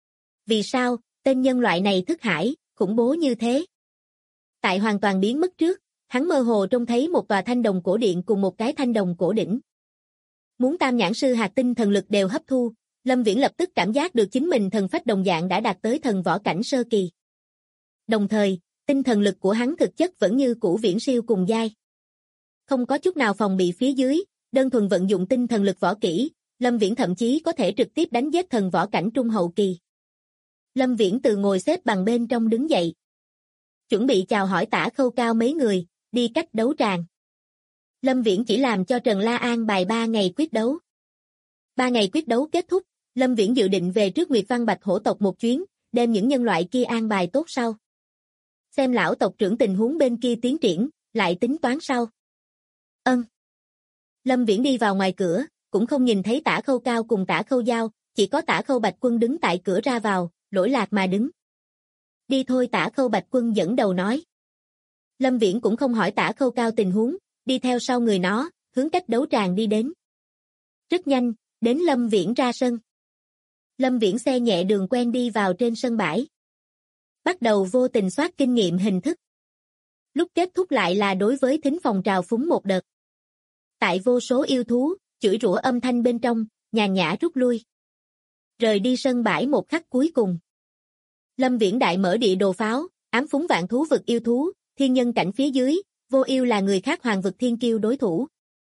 Vì sao, tên nhân loại này thức hải, khủng bố như thế? Tại hoàn toàn biến mất trước, hắn mơ hồ trông thấy một tòa thanh đồng cổ điện cùng một cái thanh đồng cổ đỉnh. Muốn tam nhãn sư hạt tinh thần lực đều hấp thu, Lâm Viễn lập tức cảm giác được chính mình thần phách đồng dạng đã đạt tới thần võ cảnh sơ kỳ. Đồng thời, tinh thần lực của hắn thực chất vẫn như cũ viễn siêu cùng giai. Không có chút nào phòng bị phía dưới, đơn thuần vận dụng tinh thần lực võ kỹ, Lâm Viễn thậm chí có thể trực tiếp đánh giết thần võ cảnh trung hậu kỳ. Lâm Viễn từ ngồi xếp bằng bên trong đứng dậy. Chuẩn bị chào hỏi Tả Khâu Cao mấy người, đi cách đấu tràng. Lâm Viễn chỉ làm cho Trần La An bài 3 ngày quyết đấu. 3 ngày quyết đấu kết thúc, Lâm Viễn dự định về trước Nguyệt Văn Bạch hổ tộc một chuyến, đem những nhân loại kia an bài tốt sau. Xem lão tộc trưởng tình huống bên kia tiến triển, lại tính toán sau. Lâm Viễn đi vào ngoài cửa, cũng không nhìn thấy Tả Khâu Cao cùng Tả Khâu Giao, chỉ có Tả Khâu Bạch Quân đứng tại cửa ra vào, lỗi lạc mà đứng. Đi thôi, Tả Khâu Bạch Quân dẫn đầu nói. Lâm Viễn cũng không hỏi Tả Khâu Cao tình huống, đi theo sau người nó, hướng cách đấu tràng đi đến. Rất nhanh, đến Lâm Viễn ra sân. Lâm Viễn xe nhẹ đường quen đi vào trên sân bãi. Bắt đầu vô tình soát kinh nghiệm hình thức. Lúc kết thúc lại là đối với thính phòng trào phúng một đợt. Tại vô số yêu thú, chửi rủa âm thanh bên trong, nhàn nhã rút lui. Rời đi sân bãi một khắc cuối cùng. Lâm Viễn đại mở địa đồ pháo, ám phúng vạn thú vực yêu thú, thiên nhân cảnh phía dưới, vô yêu là người khác hoàng vực thiên kiêu đối thủ.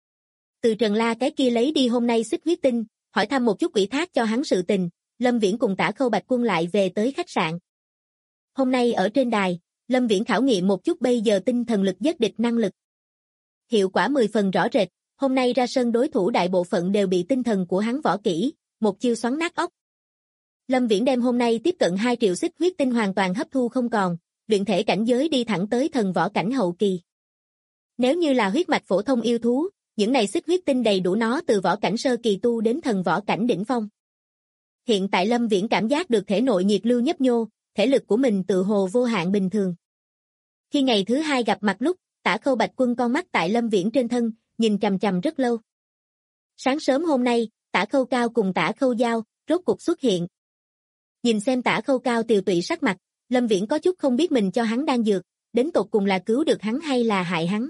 Từ Trần La cái kia lấy đi hôm nay xích huyết tinh, hỏi thăm một chút ủy thác cho hắn sự tình, Lâm Viễn cùng Tả Khâu Bạch Quân lại về tới khách sạn. Hôm nay ở trên đài, Lâm Viễn khảo nghiệm một chút bây giờ tinh thần lực giết địch năng lực. Hiệu quả 10 phần rõ rệt, hôm nay ra sân đối thủ đại bộ phận đều bị tinh thần của hắn võ kỹ, một chiêu xoắn nát óc. Lâm Viễn đem hôm nay tiếp cận 2 triệu xích huyết tinh hoàn toàn hấp thu không còn, luyện thể cảnh giới đi thẳng tới thần võ cảnh hậu kỳ. Nếu như là huyết mạch phổ thông yêu thú, những này xích huyết tinh đầy đủ nó từ võ cảnh sơ kỳ tu đến thần võ cảnh đỉnh phong. Hiện tại Lâm Viễn cảm giác được thể nội nhiệt lưu nhấp nhô, thể lực của mình tự hồ vô hạn bình thường. Khi ngày thứ 2 gặp mặt lúc, Tả Khâu Bạch Quân con mắt tại Lâm Viễn trên thân, nhìn chằm chằm rất lâu. Sáng sớm hôm nay, Tả Khâu Cao cùng Tả Khâu Giao, rốt cục xuất hiện. Nhìn xem Tả Khâu Cao tiều tụy sắc mặt, Lâm Viễn có chút không biết mình cho hắn đan dược, đến tột cùng là cứu được hắn hay là hại hắn.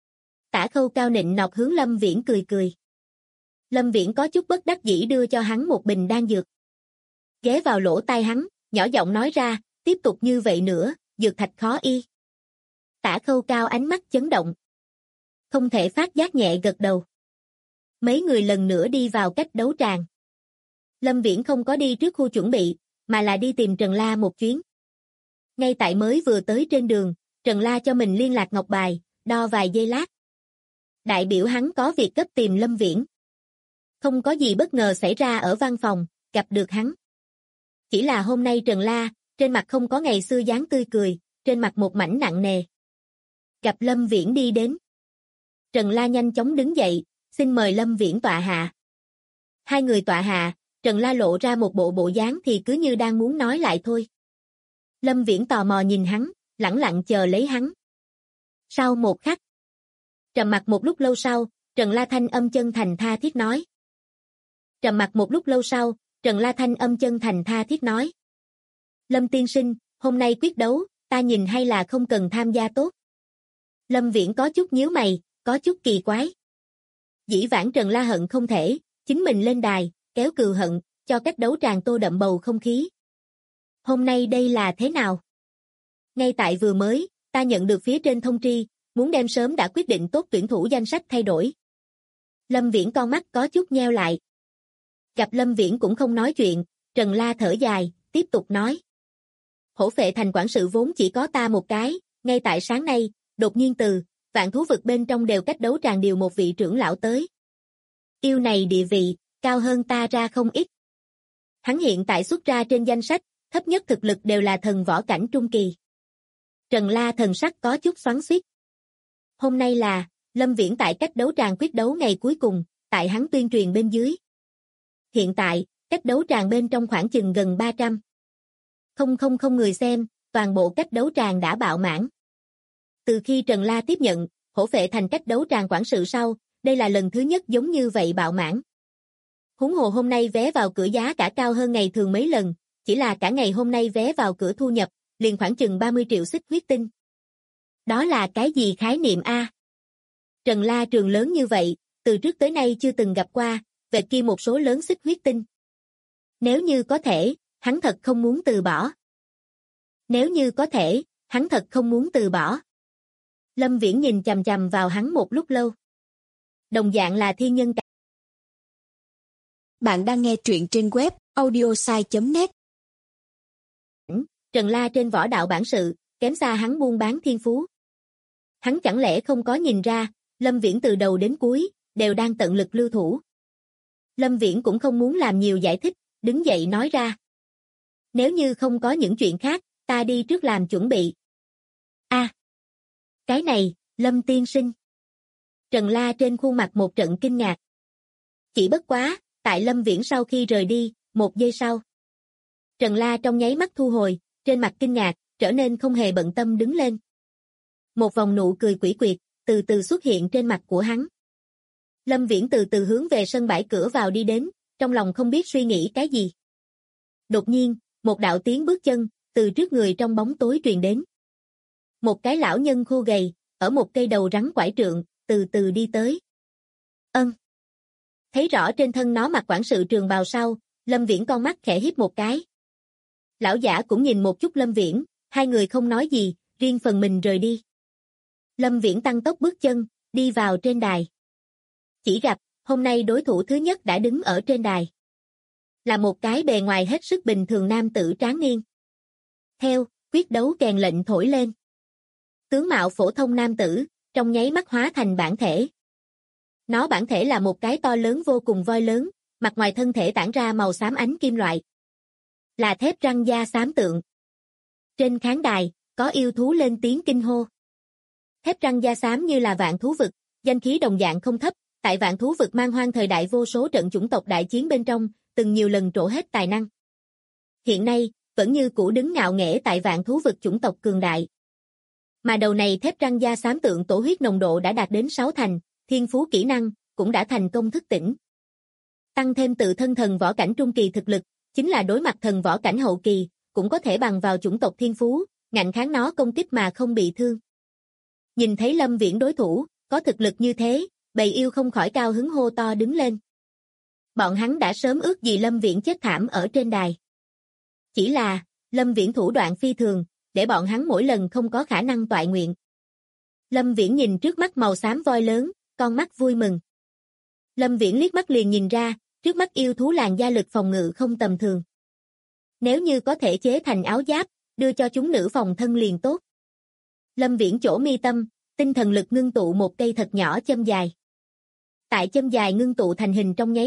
Tả Khâu Cao nịnh nọt hướng Lâm Viễn cười cười. Lâm Viễn có chút bất đắc dĩ đưa cho hắn một bình đan dược. Ghé vào lỗ tai hắn, nhỏ giọng nói ra, tiếp tục như vậy nữa, dược thạch khó y. Tả Khâu Cao ánh mắt chấn động. Không thể phát giác nhẹ gật đầu. Mấy người lần nữa đi vào cách đấu tràng. Lâm Viễn không có đi trước khu chuẩn bị, mà là đi tìm Trần La một chuyến. Ngay tại mới vừa tới trên đường, Trần La cho mình liên lạc ngọc bài, đo vài giây lát. Đại biểu hắn có việc cấp tìm Lâm Viễn. Không có gì bất ngờ xảy ra ở văn phòng, gặp được hắn. Chỉ là hôm nay Trần La, trên mặt không có ngày xưa dáng tươi cười, trên mặt một mảnh nặng nề. Gặp Lâm Viễn đi đến. Trần La nhanh chóng đứng dậy, xin mời Lâm Viễn tọa hạ. Hai người tọa hạ, Trần La lộ ra một bộ dáng thì cứ như đang muốn nói lại thôi. Lâm Viễn tò mò nhìn hắn, lẳng lặng chờ lấy hắn. Sau một khắc, trầm mặc một lúc lâu sau, Trần La thanh âm chân thành tha thiết nói. Trầm mặc một lúc lâu sau, Trần La thanh âm chân thành tha thiết nói. Lâm tiên sinh, hôm nay quyết đấu, ta nhìn hay là không cần tham gia tốt. Lâm Viễn có chút nhíu mày, có chút kỳ quái. Dĩ vãng Trần La hận không thể, chính mình lên đài, kéo cừu hận, cho cách đấu tràng tô đậm bầu không khí. Hôm nay đây là thế nào? Ngay tại vừa mới, ta nhận được phía trên thông tri, muốn đem sớm đã quyết định tốt tuyển thủ danh sách thay đổi. Lâm Viễn con mắt có chút nheo lại. Gặp Lâm Viễn cũng không nói chuyện, Trần La thở dài, tiếp tục nói. Hổ Phệ Thành quản sự vốn chỉ có ta một cái, ngay tại sáng nay, đột nhiên từ vạn thú vực bên trong đều cách đấu tràng điều một vị trưởng lão tới. Yêu này địa vị, cao hơn ta ra không ít. Hắn hiện tại xuất ra trên danh sách, thấp nhất thực lực đều là thần võ cảnh trung kỳ. Trần La thần sắc có chút xoắn xuýt. Hôm nay là Lâm Viễn tại cách đấu tràng quyết đấu ngày cuối cùng, tại hắn tuyên truyền bên dưới. Hiện tại, cách đấu tràng bên trong khoảng chừng gần 300. Không người xem, toàn bộ cách đấu tràng đã bạo mãn. Từ khi Trần La tiếp nhận Hổ Phệ Thành cách đấu tràng quản sự sau, đây là lần thứ nhất giống như vậy bạo mãn. Huống hồ hôm nay vé vào cửa giá cả cao hơn ngày thường mấy lần, chỉ là cả ngày hôm nay vé vào cửa thu nhập, liền khoảng chừng 30 triệu xích huyết tinh. Đó là cái gì khái niệm a? Trần La trường lớn như vậy, từ trước tới nay chưa từng gặp qua, về kia một số lớn xích huyết tinh. Nếu như có thể, hắn thật không muốn từ bỏ. Nếu như có thể, hắn thật không muốn từ bỏ. Lâm Viễn nhìn chằm chằm vào hắn một lúc lâu. Đồng dạng là thiên nhân. Bạn đang nghe truyện trên web audiosai.net. Trần La trên võ đạo bản sự, kém xa hắn buôn bán thiên phú. Hắn chẳng lẽ không có nhìn ra, Lâm Viễn từ đầu đến cuối, đều đang tận lực lưu thủ. Lâm Viễn cũng không muốn làm nhiều giải thích, đứng dậy nói ra. Nếu như không có những chuyện khác, ta đi trước làm chuẩn bị. Cái này, Lâm tiên sinh. Trần La trên khuôn mặt một trận kinh ngạc. Chỉ bất quá, tại Lâm Viễn sau khi rời đi, một giây sau. Trần La trong nháy mắt thu hồi, trên mặt kinh ngạc, trở nên không hề bận tâm đứng lên. Một vòng nụ cười quỷ quyệt, từ từ xuất hiện trên mặt của hắn. Lâm Viễn từ từ hướng về sân bãi cửa vào đi đến, trong lòng không biết suy nghĩ cái gì. Đột nhiên, một đạo tiếng bước chân, từ trước người trong bóng tối truyền đến. Một cái lão nhân khô gầy, ở một cây đầu rắn quải trượng, từ từ đi tới. Thấy rõ trên thân nó mặc quản sự trường bào sau, Lâm Viễn con mắt khẽ híp một cái. Lão giả cũng nhìn một chút Lâm Viễn, hai người không nói gì, riêng phần mình rời đi. Lâm Viễn tăng tốc bước chân, đi vào trên đài. Chỉ gặp, hôm nay đối thủ thứ nhất đã đứng ở trên đài. Là một cái bề ngoài hết sức bình thường nam tử tráng niên. Theo, quyết đấu kèn lệnh thổi lên. Tướng mạo phổ thông nam tử, trong nháy mắt hóa thành bản thể. Nó bản thể là một cái to lớn vô cùng voi lớn, mặt ngoài thân thể tản ra màu xám ánh kim loại. Là thép răng da xám tượng. Trên khán đài, có yêu thú lên tiếng kinh hô. Thép răng da xám như là vạn thú vực, danh khí đồng dạng không thấp, tại vạn thú vực man hoang thời đại vô số trận chủng tộc đại chiến bên trong, từng nhiều lần trổ hết tài năng. Hiện nay, vẫn như cũ đứng ngạo nghễ tại vạn thú vực chủng tộc cường đại. Mà đầu này thép răng da xám tượng tổ huyết nồng độ đã đạt đến 6 thành, thiên phú kỹ năng, cũng đã thành công thức tỉnh. Tăng thêm tự thân thần võ cảnh trung kỳ thực lực, chính là đối mặt thần võ cảnh hậu kỳ, cũng có thể bằng vào chủng tộc thiên phú, ngạnh kháng nó công kích mà không bị thương. Nhìn thấy Lâm Viễn đối thủ, có thực lực như thế, bầy yêu không khỏi cao hứng hô to đứng lên. Bọn hắn đã sớm ước gì Lâm Viễn chết thảm ở trên đài. Chỉ là, Lâm Viễn thủ đoạn phi thường, để bọn hắn mỗi lần không có khả năng toại nguyện. Lâm Viễn nhìn trước mắt màu xám voi lớn, con mắt vui mừng. Lâm Viễn liếc mắt liền nhìn ra, trước mắt yêu thú làn da lực phòng ngự không tầm thường. Nếu như có thể chế thành áo giáp, đưa cho chúng nữ phòng thân liền tốt. Lâm Viễn chỗ mi tâm, tinh thần lực ngưng tụ một cây thật nhỏ châm dài. Tại châm dài ngưng tụ thành hình trong nháy mắt,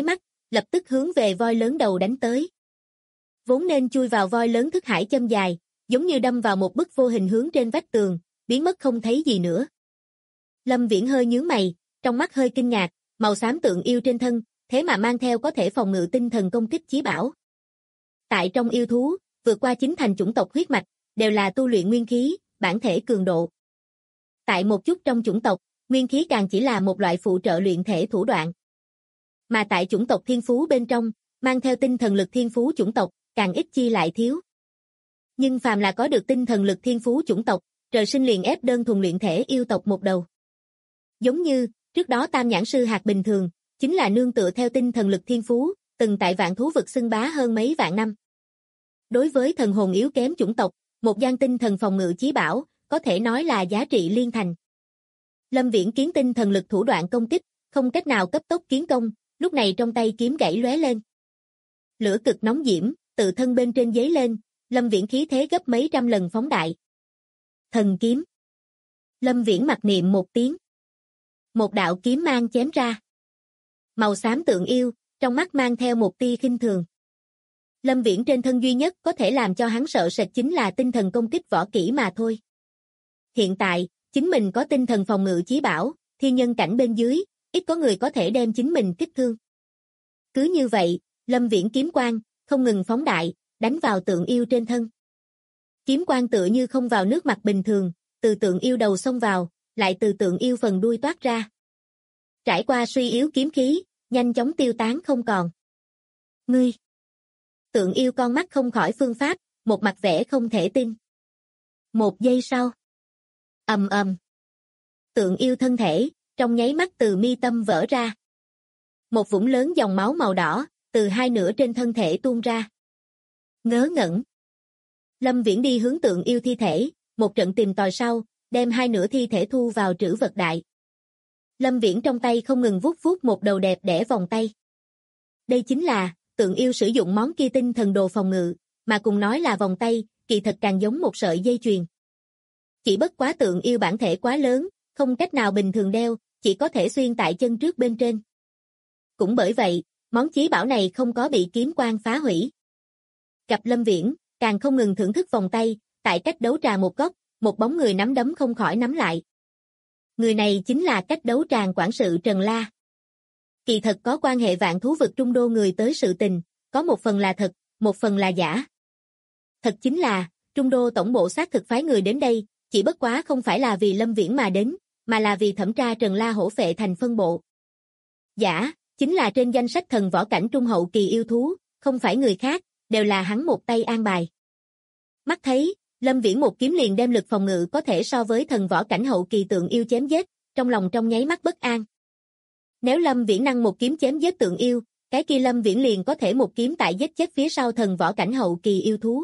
lập tức hướng về voi lớn đầu đánh tới. Vốn nên chui vào voi lớn thức hải châm dài, giống như đâm vào một bức vô hình hướng trên vách tường, biến mất không thấy gì nữa. Lâm Viễn hơi nhướng mày, trong mắt hơi kinh ngạc, màu xám tượng yêu trên thân, thế mà mang theo có thể phòng ngự tinh thần công kích chí bảo. Tại trong yêu thú, vượt qua 9 thành chủng tộc huyết mạch, đều là tu luyện nguyên khí, bản thể cường độ. Tại một chút trong chủng tộc, nguyên khí càng chỉ là một loại phụ trợ luyện thể thủ đoạn. Mà tại chủng tộc thiên phú bên trong, mang theo tinh thần lực thiên phú chủng tộc, càng ít chi lại thiếu. Nhưng phàm là có được tinh thần lực thiên phú chủng tộc, trời sinh liền ép đơn thuần luyện thể yêu tộc một đầu. Giống như, trước đó Tam Nhãn Sư Hạc bình thường, chính là nương tựa theo tinh thần lực thiên phú, từng tại vạn thú vực xưng bá hơn mấy vạn năm. Đối với thần hồn yếu kém chủng tộc, một gian tinh thần phòng ngự chí bảo, có thể nói là giá trị liên thành. Lâm Viễn kiến tinh thần lực thủ đoạn công kích, không cách nào cấp tốc kiến công, lúc này trong tay kiếm gãy lóe lên. Lửa cực nóng diễm, tự thân bên trên giấy lên, Lâm Viễn khí thế gấp mấy trăm lần phóng đại. Thần kiếm. Lâm Viễn mặc niệm một tiếng. Một đạo kiếm mang chém ra. Màu xám tượng yêu, trong mắt mang theo một tia khinh thường. Lâm Viễn trên thân duy nhất có thể làm cho hắn sợ sệt chính là tinh thần công kích võ kỹ mà thôi. Hiện tại, chính mình có tinh thần phòng ngự chí bảo, thiên nhân cảnh bên dưới, ít có người có thể đem chính mình kích thương. Cứ như vậy, Lâm Viễn kiếm quang, không ngừng phóng đại, đánh vào tượng yêu trên thân. Kiếm quang tựa như không vào nước mặt bình thường, từ tượng yêu đầu xông vào, lại từ tượng yêu phần đuôi toát ra. Trải qua suy yếu kiếm khí, nhanh chóng tiêu tán không còn. Ngươi! Tượng yêu con mắt không khỏi phương pháp, một mặt vẻ không thể tin. Một giây sau. Ầm ầm. Tượng yêu thân thể, trong nháy mắt từ mi tâm vỡ ra. Một vũng lớn dòng máu màu đỏ, từ hai nửa trên thân thể tuôn ra. Ngớ ngẩn. Lâm Viễn đi hướng tượng yêu thi thể, một trận tìm tòi sau, đem hai nửa thi thể thu vào trữ vật đại. Lâm Viễn trong tay không ngừng vuốt vuốt một đầu đẹp đẽ vòng tay. Đây chính là, tượng yêu sử dụng món kia tinh thần đồ phòng ngự, mà cùng nói là vòng tay, kỳ thật càng giống một sợi dây chuyền. Chỉ bất quá tượng yêu bản thể quá lớn, không cách nào bình thường đeo, chỉ có thể xuyên tại chân trước bên trên. Cũng bởi vậy, món chí bảo này không có bị kiếm quang phá hủy. Gặp Lâm Viễn, càng không ngừng thưởng thức vòng tay, tại cách đấu trà một góc, một bóng người nắm đấm không khỏi nắm lại. Người này chính là cách đấu tràng quản sự Trần La. Kỳ thật có quan hệ vạn thú vực trung đô người tới sự tình, có một phần là thật, một phần là giả. Thật chính là, trung đô tổng bộ xác thực phái người đến đây, chỉ bất quá không phải là vì Lâm Viễn mà đến, mà là vì thẩm tra Trần La hổ phệ thành phân bộ. Giả, chính là trên danh sách thần võ cảnh trung hậu kỳ yêu thú, không phải người khác, đều là hắn một tay an bài. Mắt thấy, Lâm Viễn một kiếm liền đem lực phòng ngự có thể so với thần võ cảnh hậu kỳ tượng yêu chém giết, trong lòng trong nháy mắt bất an. Nếu Lâm Viễn năng một kiếm chém giết tượng yêu, cái kia Lâm Viễn liền có thể một kiếm tại giết chết phía sau thần võ cảnh hậu kỳ yêu thú.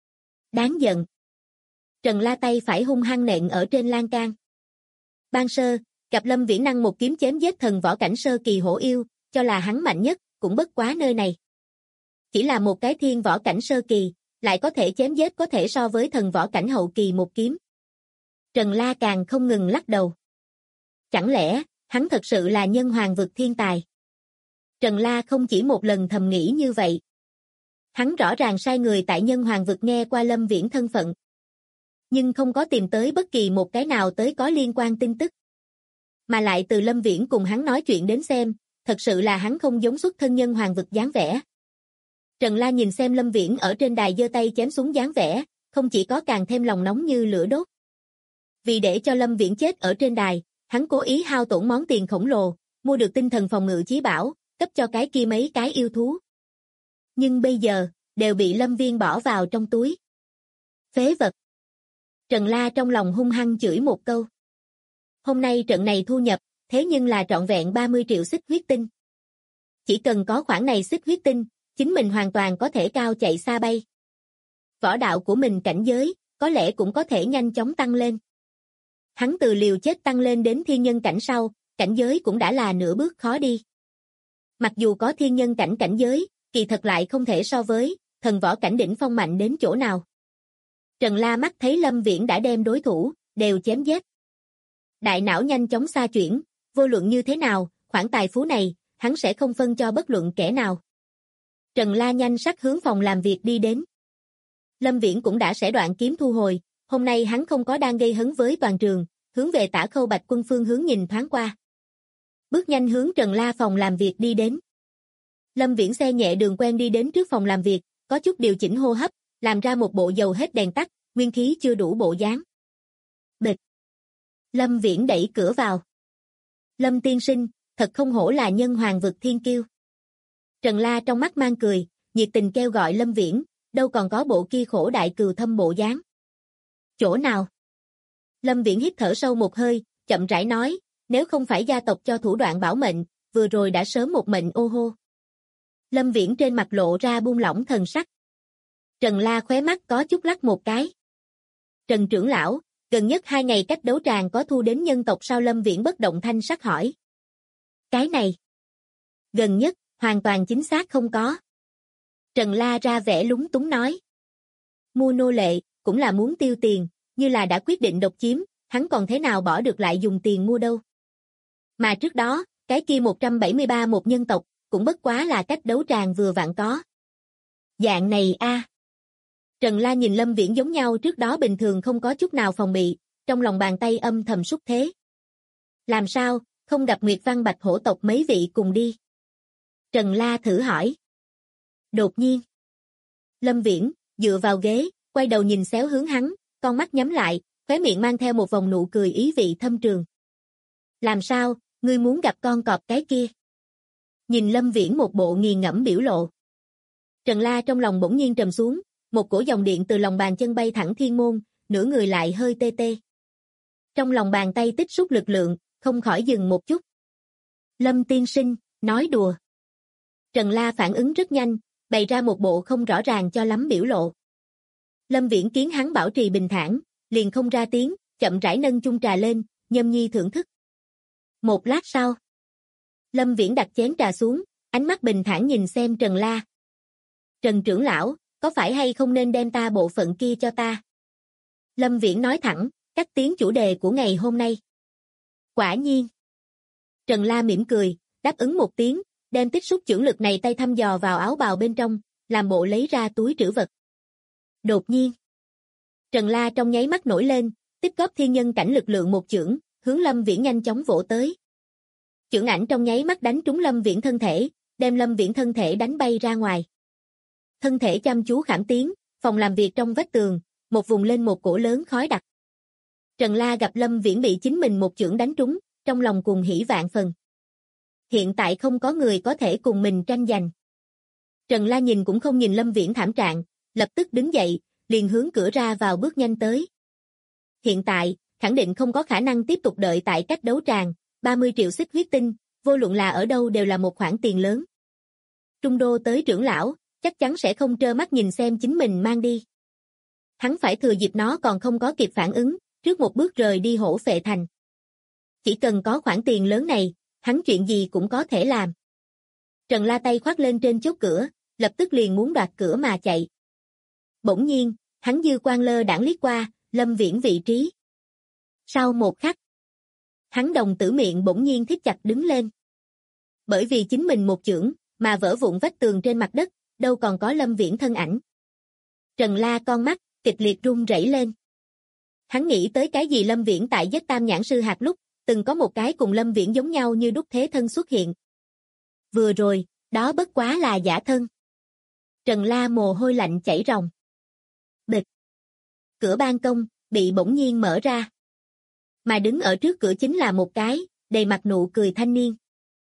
Đáng giận. Trần La tay phải hung hăng nện ở trên lan can. Ban sơ, gặp Lâm Viễn năng một kiếm chém giết thần võ cảnh sơ kỳ hổ yêu, cho là hắn mạnh nhất, cũng bất quá nơi này. Chỉ là một cái thiên võ cảnh sơ kỳ, lại có thể chém giết có thể so với thần võ cảnh hậu kỳ một kiếm. Trần La càng không ngừng lắc đầu. Chẳng lẽ, hắn thật sự là nhân hoàng vực thiên tài? Trần La không chỉ một lần thầm nghĩ như vậy. Hắn rõ ràng sai người tại nhân hoàng vực nghe qua Lâm Viễn thân phận. Nhưng không có tìm tới bất kỳ một cái nào tới có liên quan tin tức. Mà lại từ Lâm Viễn cùng hắn nói chuyện đến xem, thật sự là hắn không giống xuất thân nhân hoàng vực dáng vẻ. Trần La nhìn xem Lâm Viễn ở trên đài giơ tay chém xuống dáng vẻ, không chỉ có càng thêm lòng nóng như lửa đốt. Vì để cho Lâm Viễn chết ở trên đài, hắn cố ý hao tổn món tiền khổng lồ, mua được tinh thần phòng ngự chí bảo, cấp cho cái kia mấy cái yêu thú. Nhưng bây giờ, đều bị Lâm Viễn bỏ vào trong túi. Phế vật. Trần La trong lòng hung hăng chửi một câu. Hôm nay trận này thu nhập, thế nhưng là trọn vẹn 30 triệu xích huyết tinh. Chỉ cần có khoản này xích huyết tinh, chính mình hoàn toàn có thể cao chạy xa bay. Võ đạo của mình cảnh giới, có lẽ cũng có thể nhanh chóng tăng lên. Hắn từ liều chết tăng lên đến thiên nhân cảnh sau, cảnh giới cũng đã là nửa bước khó đi. Mặc dù có thiên nhân cảnh cảnh giới, kỳ thật lại không thể so với thần võ cảnh đỉnh phong mạnh đến chỗ nào. Trần La mắt thấy Lâm Viễn đã đem đối thủ, đều chém giết. Đại não nhanh chóng xa chuyển, vô luận như thế nào, khoản tài phú này, hắn sẽ không phân cho bất luận kẻ nào. Trần La nhanh sắc hướng phòng làm việc đi đến. Lâm Viễn cũng đã sẽ đoạn kiếm thu hồi, hôm nay hắn không có đang gây hấn với toàn trường, hướng về Tả Khâu Bạch Quân phương hướng nhìn thoáng qua. Bước nhanh hướng Trần La phòng làm việc đi đến. Lâm Viễn xe nhẹ đường quen đi đến trước phòng làm việc, có chút điều chỉnh hô hấp, làm ra một bộ dầu hết đèn tắt, nguyên khí chưa đủ bộ dáng. Bịch. Lâm Viễn đẩy cửa vào. Lâm tiên sinh, thật không hổ là nhân hoàng vực thiên kiêu. Trần La trong mắt mang cười, nhiệt tình kêu gọi Lâm Viễn, đâu còn có bộ kia khổ đại cừu thâm bộ dáng. Chỗ nào? Lâm Viễn hít thở sâu một hơi, chậm rãi nói, nếu không phải gia tộc cho thủ đoạn bảo mệnh, vừa rồi đã sớm một mệnh ô hô. Lâm Viễn trên mặt lộ ra buông lỏng thần sắc. Trần La khóe mắt có chút lắc một cái. Trần trưởng lão, gần nhất 2 ngày cách đấu tràng có thu đến nhân tộc sao? Lâm Viễn bất động thanh sắc hỏi. Cái này. Gần nhất, hoàn toàn chính xác không có. Trần La ra vẻ lúng túng nói. Mua nô lệ, cũng là muốn tiêu tiền, như là đã quyết định độc chiếm, hắn còn thế nào bỏ được lại dùng tiền mua đâu. Mà trước đó, cái kia 173 một nhân tộc, cũng bất quá là cách đấu tràng vừa vặn có. Dạng này a. Trần La nhìn Lâm Viễn giống nhau trước đó bình thường không có chút nào phòng bị, trong lòng bàn tay âm thầm xúc thế. Làm sao, không gặp Nguyệt Văn Bạch hổ tộc mấy vị cùng đi? Trần La thử hỏi. Đột nhiên. Lâm Viễn, dựa vào ghế, quay đầu nhìn xéo hướng hắn, con mắt nhắm lại, khóe miệng mang theo một vòng nụ cười ý vị thâm trường. Làm sao, ngươi muốn gặp con cọp cái kia? Nhìn Lâm Viễn một bộ nghiền ngẫm biểu lộ. Trần La trong lòng bỗng nhiên trầm xuống, một cổ dòng điện từ lòng bàn chân bay thẳng thiên môn, nửa người lại hơi tê tê. Trong lòng bàn tay tích xúc lực lượng, không khỏi dừng một chút. Lâm tiên sinh, nói đùa. Trần La phản ứng rất nhanh, bày ra một bộ không rõ ràng cho lắm biểu lộ. Lâm Viễn kiến hắn bảo trì bình thản, liền không ra tiếng, chậm rãi nâng chung trà lên, nhâm nhi thưởng thức. Một lát sau, Lâm Viễn đặt chén trà xuống, ánh mắt bình thản nhìn xem Trần La. Trần trưởng lão, có phải hay không nên đem ta bộ phận kia cho ta? Lâm Viễn nói thẳng, cắt tiếng chủ đề của ngày hôm nay. Quả nhiên. Trần La mỉm cười, đáp ứng một tiếng, đem tích xúc chưởng lực này tay thăm dò vào áo bào bên trong, làm bộ lấy ra túi trữ vật. Đột nhiên, Trần La trong nháy mắt nổi lên, tích góp thiên nhân cảnh lực lượng một chưởng, hướng Lâm Viễn nhanh chóng vỗ tới. Chưởng ảnh trong nháy mắt đánh trúng Lâm Viễn thân thể, đem Lâm Viễn thân thể đánh bay ra ngoài. Thân thể chăm chú khảm tiến, phòng làm việc trong vách tường, một vùng lên một cổ lớn khói đặc. Trần La gặp Lâm Viễn bị chính mình một chưởng đánh trúng, trong lòng cùng hỉ vạn phần. Hiện tại không có người có thể cùng mình tranh giành. Trần La nhìn cũng không nhìn Lâm Viễn thảm trạng, lập tức đứng dậy, liền hướng cửa ra vào bước nhanh tới. Hiện tại, khẳng định không có khả năng tiếp tục đợi tại cách đấu tràng, 30 triệu xích huyết tinh, vô luận là ở đâu đều là một khoản tiền lớn. Trung đô tới trưởng lão, chắc chắn sẽ không trơ mắt nhìn xem chính mình mang đi. Hắn phải thừa dịp nó còn không có kịp phản ứng, trước một bước rời đi Hổ Phệ Thành. Chỉ cần có khoản tiền lớn này, hắn chuyện gì cũng có thể làm. Trần La tay khoác lên trên chốt cửa, lập tức liền muốn đoạt cửa mà chạy. Bỗng nhiên, hắn dư quang lơ đãng liếc qua, Lâm Viễn vị trí. Sau một khắc, hắn đồng tử miệng bỗng nhiên thít chặt đứng lên. Bởi vì chính mình một chưởng, mà vỡ vụn vách tường trên mặt đất, đâu còn có Lâm Viễn thân ảnh. Trần La con mắt, kịch liệt run rẩy lên. Hắn nghĩ tới cái gì Lâm Viễn tại giết Tam Nhãn Sư Hạt lúc, từng có một cái cùng Lâm Viễn giống nhau như đúc thế thân xuất hiện. Vừa rồi, đó bất quá là giả thân. Trần La mồ hôi lạnh chảy ròng. Bịch. Cửa ban công, bị bỗng nhiên mở ra. Mà đứng ở trước cửa chính là một cái, đầy mặt nụ cười thanh niên.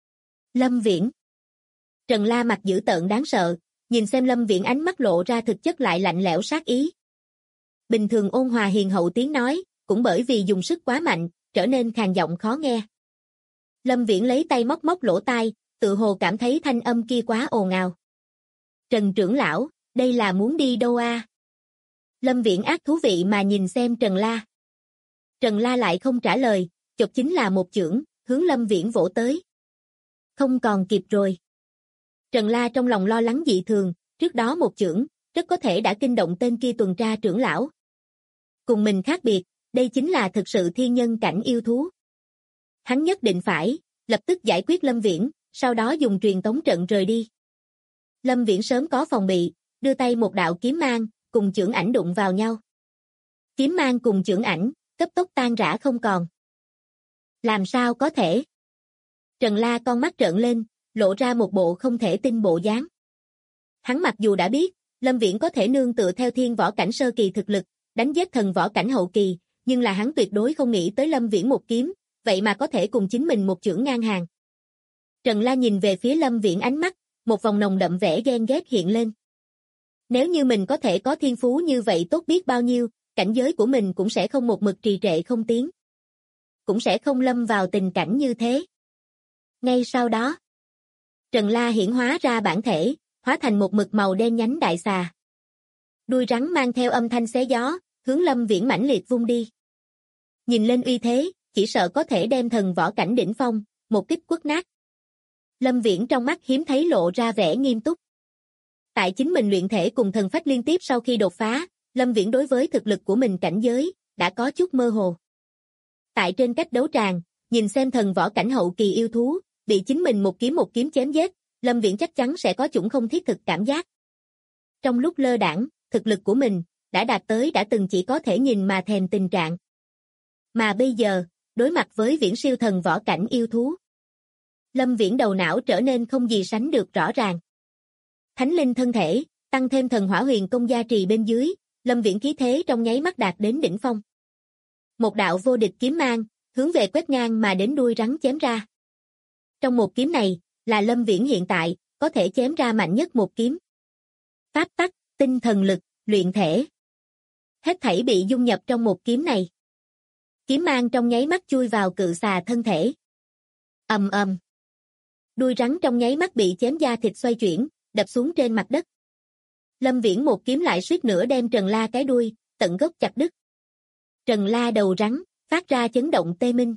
Lâm Viễn. Trần La mặt dữ tợn đáng sợ, nhìn xem Lâm Viễn ánh mắt lộ ra thực chất lại lạnh lẽo sát ý. Bình thường ôn hòa hiền hậu tiếng nói, cũng bởi vì dùng sức quá mạnh, trở nên khàn giọng khó nghe. Lâm Viễn lấy tay móc móc lỗ tai, tự hồ cảm thấy thanh âm kia quá ồn ào. Trần trưởng lão, đây là muốn đi đâu a? Lâm Viễn ác thú vị mà nhìn xem Trần La. Trần La lại không trả lời, chộp chính là một chưởng, hướng Lâm Viễn vỗ tới. Không còn kịp rồi. Trần La trong lòng lo lắng dị thường, trước đó một chưởng, rất có thể đã kinh động tên kia tuần tra trưởng lão. Cùng mình khác biệt, đây chính là thực sự thiên nhân cảnh yêu thú. Hắn nhất định phải, lập tức giải quyết Lâm Viễn, sau đó dùng truyền tống trận rời đi. Lâm Viễn sớm có phòng bị, đưa tay một đạo kiếm mang, cùng chưởng ảnh đụng vào nhau. Kiếm mang cùng chưởng ảnh, cấp tốc tan rã không còn. Làm sao có thể? Trần La con mắt trợn lên, lộ ra một bộ không thể tin bộ dáng. Hắn mặc dù đã biết, Lâm Viễn có thể nương tựa theo thiên võ cảnh sơ kỳ thực lực, đánh giết thần võ cảnh hậu kỳ, nhưng là hắn tuyệt đối không nghĩ tới Lâm Viễn một kiếm, vậy mà có thể cùng chính mình một chưởng ngang hàng. Trần La nhìn về phía Lâm Viễn ánh mắt, một vòng nồng đậm vẻ ghen ghét hiện lên. Nếu như mình có thể có thiên phú như vậy tốt biết bao nhiêu, cảnh giới của mình cũng sẽ không một mực trì trệ không tiến. Cũng sẽ không lâm vào tình cảnh như thế. Ngay sau đó, Trần La hiển hóa ra bản thể, hóa thành một mực màu đen nhánh đại xà. Đuôi rắn mang theo âm thanh xé gió, hướng Lâm Viễn mãnh liệt vung đi. Nhìn lên uy thế, chỉ sợ có thể đem thần võ cảnh đỉnh phong, một kích quất nát. Lâm Viễn trong mắt hiếm thấy lộ ra vẻ nghiêm túc. Tại chính mình luyện thể cùng thần phách liên tiếp sau khi đột phá, Lâm Viễn đối với thực lực của mình cảnh giới, đã có chút mơ hồ. Tại trên cách đấu tràng, nhìn xem thần võ cảnh hậu kỳ yêu thú, bị chính mình một kiếm chém giết, Lâm Viễn chắc chắn sẽ có chủng không thiết thực cảm giác. Trong lúc lơ đãng, thực lực của mình, đã đạt tới đã từng chỉ có thể nhìn mà thèm tình trạng. Mà bây giờ, đối mặt với viễn siêu thần võ cảnh yêu thú, Lâm Viễn đầu não trở nên không gì sánh được rõ ràng. Thánh linh thân thể, tăng thêm thần hỏa huyền công gia trì bên dưới, Lâm Viễn khí thế trong nháy mắt đạt đến đỉnh phong. Một đạo vô địch kiếm mang, hướng về quét ngang mà đến đuôi rắn chém ra. Trong một kiếm này, là Lâm Viễn hiện tại, có thể chém ra mạnh nhất một kiếm. Pháp tắc, tinh thần lực, luyện thể. Hết thảy bị dung nhập trong một kiếm này. Kiếm mang trong nháy mắt chui vào cự xà thân thể. Ầm ầm. Đuôi rắn trong nháy mắt bị chém da thịt xoay chuyển, đập xuống trên mặt đất. Lâm Viễn một kiếm lại suýt nữa đem Trần La cái đuôi, tận gốc chặt đứt. Trần La đầu rắn, phát ra chấn động tê minh.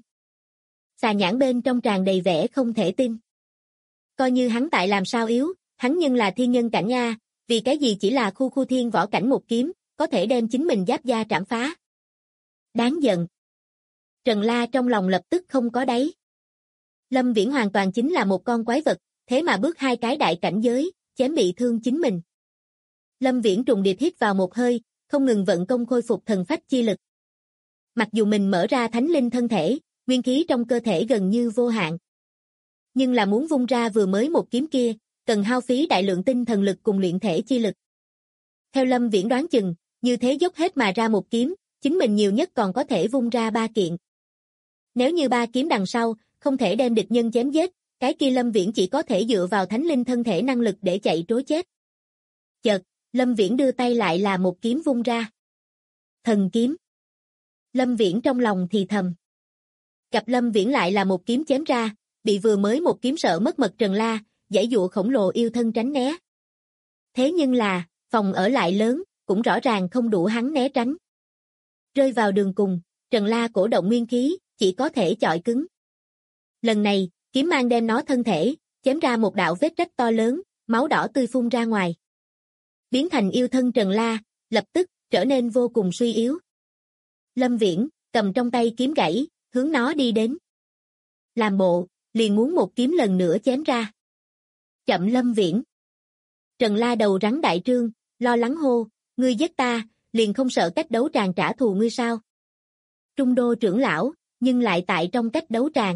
Xà nhãn bên trong tràn đầy vẻ không thể tin. Coi như hắn tại làm sao yếu, hắn nhưng là thiên nhân cảnh nha, vì cái gì chỉ là khu thiên võ cảnh một kiếm, có thể đem chính mình giáp da trảm phá. Đáng giận. Trần La trong lòng lập tức không có đáy. Lâm Viễn hoàn toàn chính là một con quái vật, thế mà bước 2 cái đại cảnh giới, chém bị thương chính mình. Lâm Viễn trùng điệp hít vào một hơi, không ngừng vận công khôi phục thần phách chi lực. Mặc dù mình mở ra thánh linh thân thể, nguyên khí trong cơ thể gần như vô hạn. Nhưng là muốn vung ra vừa mới một kiếm kia, cần hao phí đại lượng tinh thần lực cùng luyện thể chi lực. Theo Lâm Viễn đoán chừng, như thế dốc hết mà ra một kiếm, chính mình nhiều nhất còn có thể vung ra 3 kiện. Nếu như 3 kiếm đằng sau, không thể đem địch nhân chém giết, cái kia Lâm Viễn chỉ có thể dựa vào thánh linh thân thể năng lực để chạy trối chết. Chợt, Lâm Viễn đưa tay lại là một kiếm vung ra. Thần kiếm. Lâm Viễn trong lòng thì thầm. Gặp Lâm Viễn lại là một kiếm chém ra, bị vừa mới một kiếm sợ mất mật Trần La, giãy giụa khổng lồ yêu thân tránh né. Thế nhưng là, phòng ở lại lớn, cũng rõ ràng không đủ hắn né tránh. Rơi vào đường cùng, Trần La cổ động nguyên khí, chỉ có thể chọi cứng. Lần này, kiếm mang đem nó thân thể, chém ra một đạo vết rách to lớn, máu đỏ tươi phun ra ngoài. Biến thành yêu thân Trần La, lập tức, trở nên vô cùng suy yếu. Lâm Viễn, cầm trong tay kiếm gãy, hướng nó đi đến. Làm bộ, liền muốn một kiếm lần nữa chém ra. Chậm Lâm Viễn. Trần La đầu rắn đại trương, lo lắng hô, ngươi giết ta, liền không sợ cách đấu tràng trả thù ngươi sao? Trung đô trưởng lão, nhưng lại tại trong cách đấu tràng.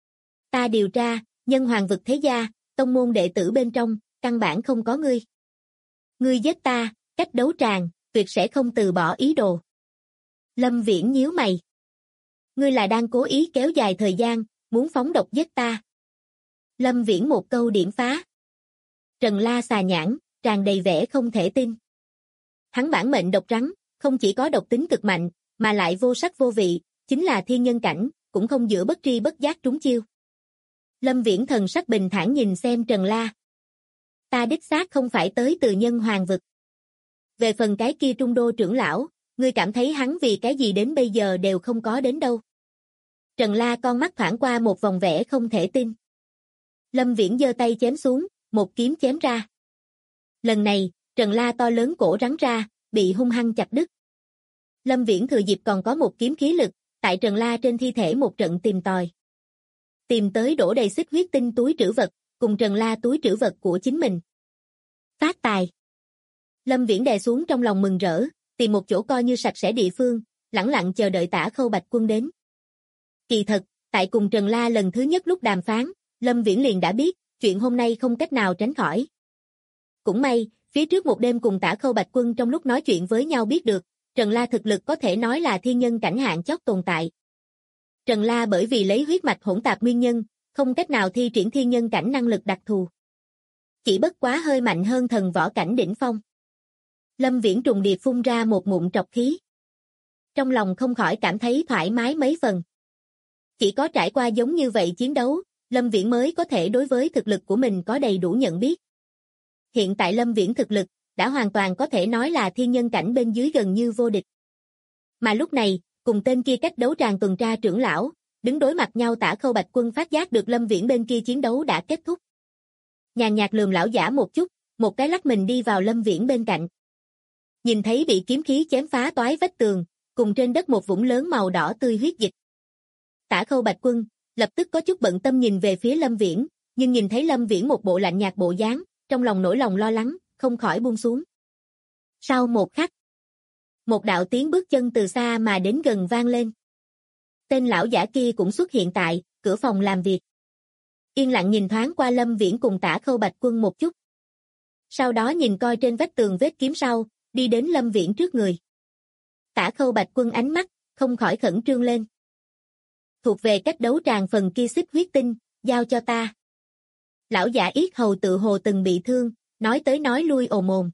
Ta điều tra, nhân hoàng vực thế gia, tông môn đệ tử bên trong, căn bản không có ngươi. Ngươi giết ta, cách đấu tràng, tuyệt sẽ không từ bỏ ý đồ. Lâm Viễn nhíu mày. Ngươi là đang cố ý kéo dài thời gian, muốn phóng độc giết ta. Lâm Viễn một câu điểm phá. Trần La xà nhãn, tràn đầy vẻ không thể tin. Hắn bản mệnh độc rắn, không chỉ có độc tính cực mạnh, mà lại vô sắc vô vị, chính là thiên nhân cảnh, cũng không giữa bất tri bất giác trúng chiêu. Lâm Viễn thần sắc bình thản nhìn xem Trần La. Ta đích xác không phải tới từ nhân hoàng vực. Về phần cái kia trung đô trưởng lão, ngươi cảm thấy hắn vì cái gì đến bây giờ đều không có đến đâu. Trần La con mắt thoảng qua một vòng vẻ không thể tin. Lâm Viễn giơ tay chém xuống, một kiếm chém ra. Lần này, Trần La to lớn cổ rắn ra, bị hung hăng chặt đứt. Lâm Viễn thừa dịp còn có một kiếm khí lực, tại Trần La trên thi thể một trận tìm tòi. Tìm tới đổ đầy xích huyết tinh túi trữ vật, cùng Trần La túi trữ vật của chính mình. Phát tài. Lâm Viễn đè xuống trong lòng mừng rỡ, tìm một chỗ coi như sạch sẽ địa phương, lẳng lặng chờ đợi Tả Khâu Bạch Quân đến. Kỳ thật, tại cùng Trần La lần thứ nhất lúc đàm phán, Lâm Viễn liền đã biết, chuyện hôm nay không cách nào tránh khỏi. Cũng may, phía trước một đêm cùng Tả Khâu Bạch Quân trong lúc nói chuyện với nhau biết được, Trần La thực lực có thể nói là thiên nhân cảnh hạng chót tồn tại. Trần La bởi vì lấy huyết mạch hỗn tạp nguyên nhân, không cách nào thi triển thiên nhân cảnh năng lực đặc thù. Chỉ bất quá hơi mạnh hơn thần võ cảnh đỉnh phong. Lâm Viễn trùng điệp phun ra một ngụm trọc khí. Trong lòng không khỏi cảm thấy thoải mái mấy phần. Chỉ có trải qua giống như vậy chiến đấu, Lâm Viễn mới có thể đối với thực lực của mình có đầy đủ nhận biết. Hiện tại Lâm Viễn thực lực, đã hoàn toàn có thể nói là thiên nhân cảnh bên dưới gần như vô địch. Mà lúc này, cùng tên kia cách đấu tràng tuần tra trưởng lão, đứng đối mặt nhau Tả Khâu Bạch Quân phát giác được Lâm Viễn bên kia chiến đấu đã kết thúc. Nhàn nhạt lườm lão giả một chút, một cái lắc mình đi vào Lâm Viễn bên cạnh. Nhìn thấy bị kiếm khí chém phá toái vách tường, cùng trên đất một vũng lớn màu đỏ tươi huyết dịch. Tả Khâu Bạch Quân lập tức có chút bận tâm nhìn về phía Lâm Viễn, nhưng nhìn thấy Lâm Viễn một bộ lạnh nhạt bộ dáng, trong lòng nỗi lòng lo lắng, không khỏi buông xuống. Sau một khắc, một đạo tiếng bước chân từ xa mà đến gần vang lên. Tên lão giả kia cũng xuất hiện tại cửa phòng làm việc. Yên lặng nhìn thoáng qua Lâm Viễn cùng Tả Khâu Bạch Quân một chút. Sau đó nhìn coi trên vách tường vết kiếm sau, đi đến Lâm Viễn trước người. Tả Khâu Bạch Quân ánh mắt không khỏi khẩn trương lên. Thuộc về cách đấu tràng phần kia xích huyết tinh, giao cho ta. Lão giả yết hầu tự hồ từng bị thương, nói tới nói lui ồm ồm.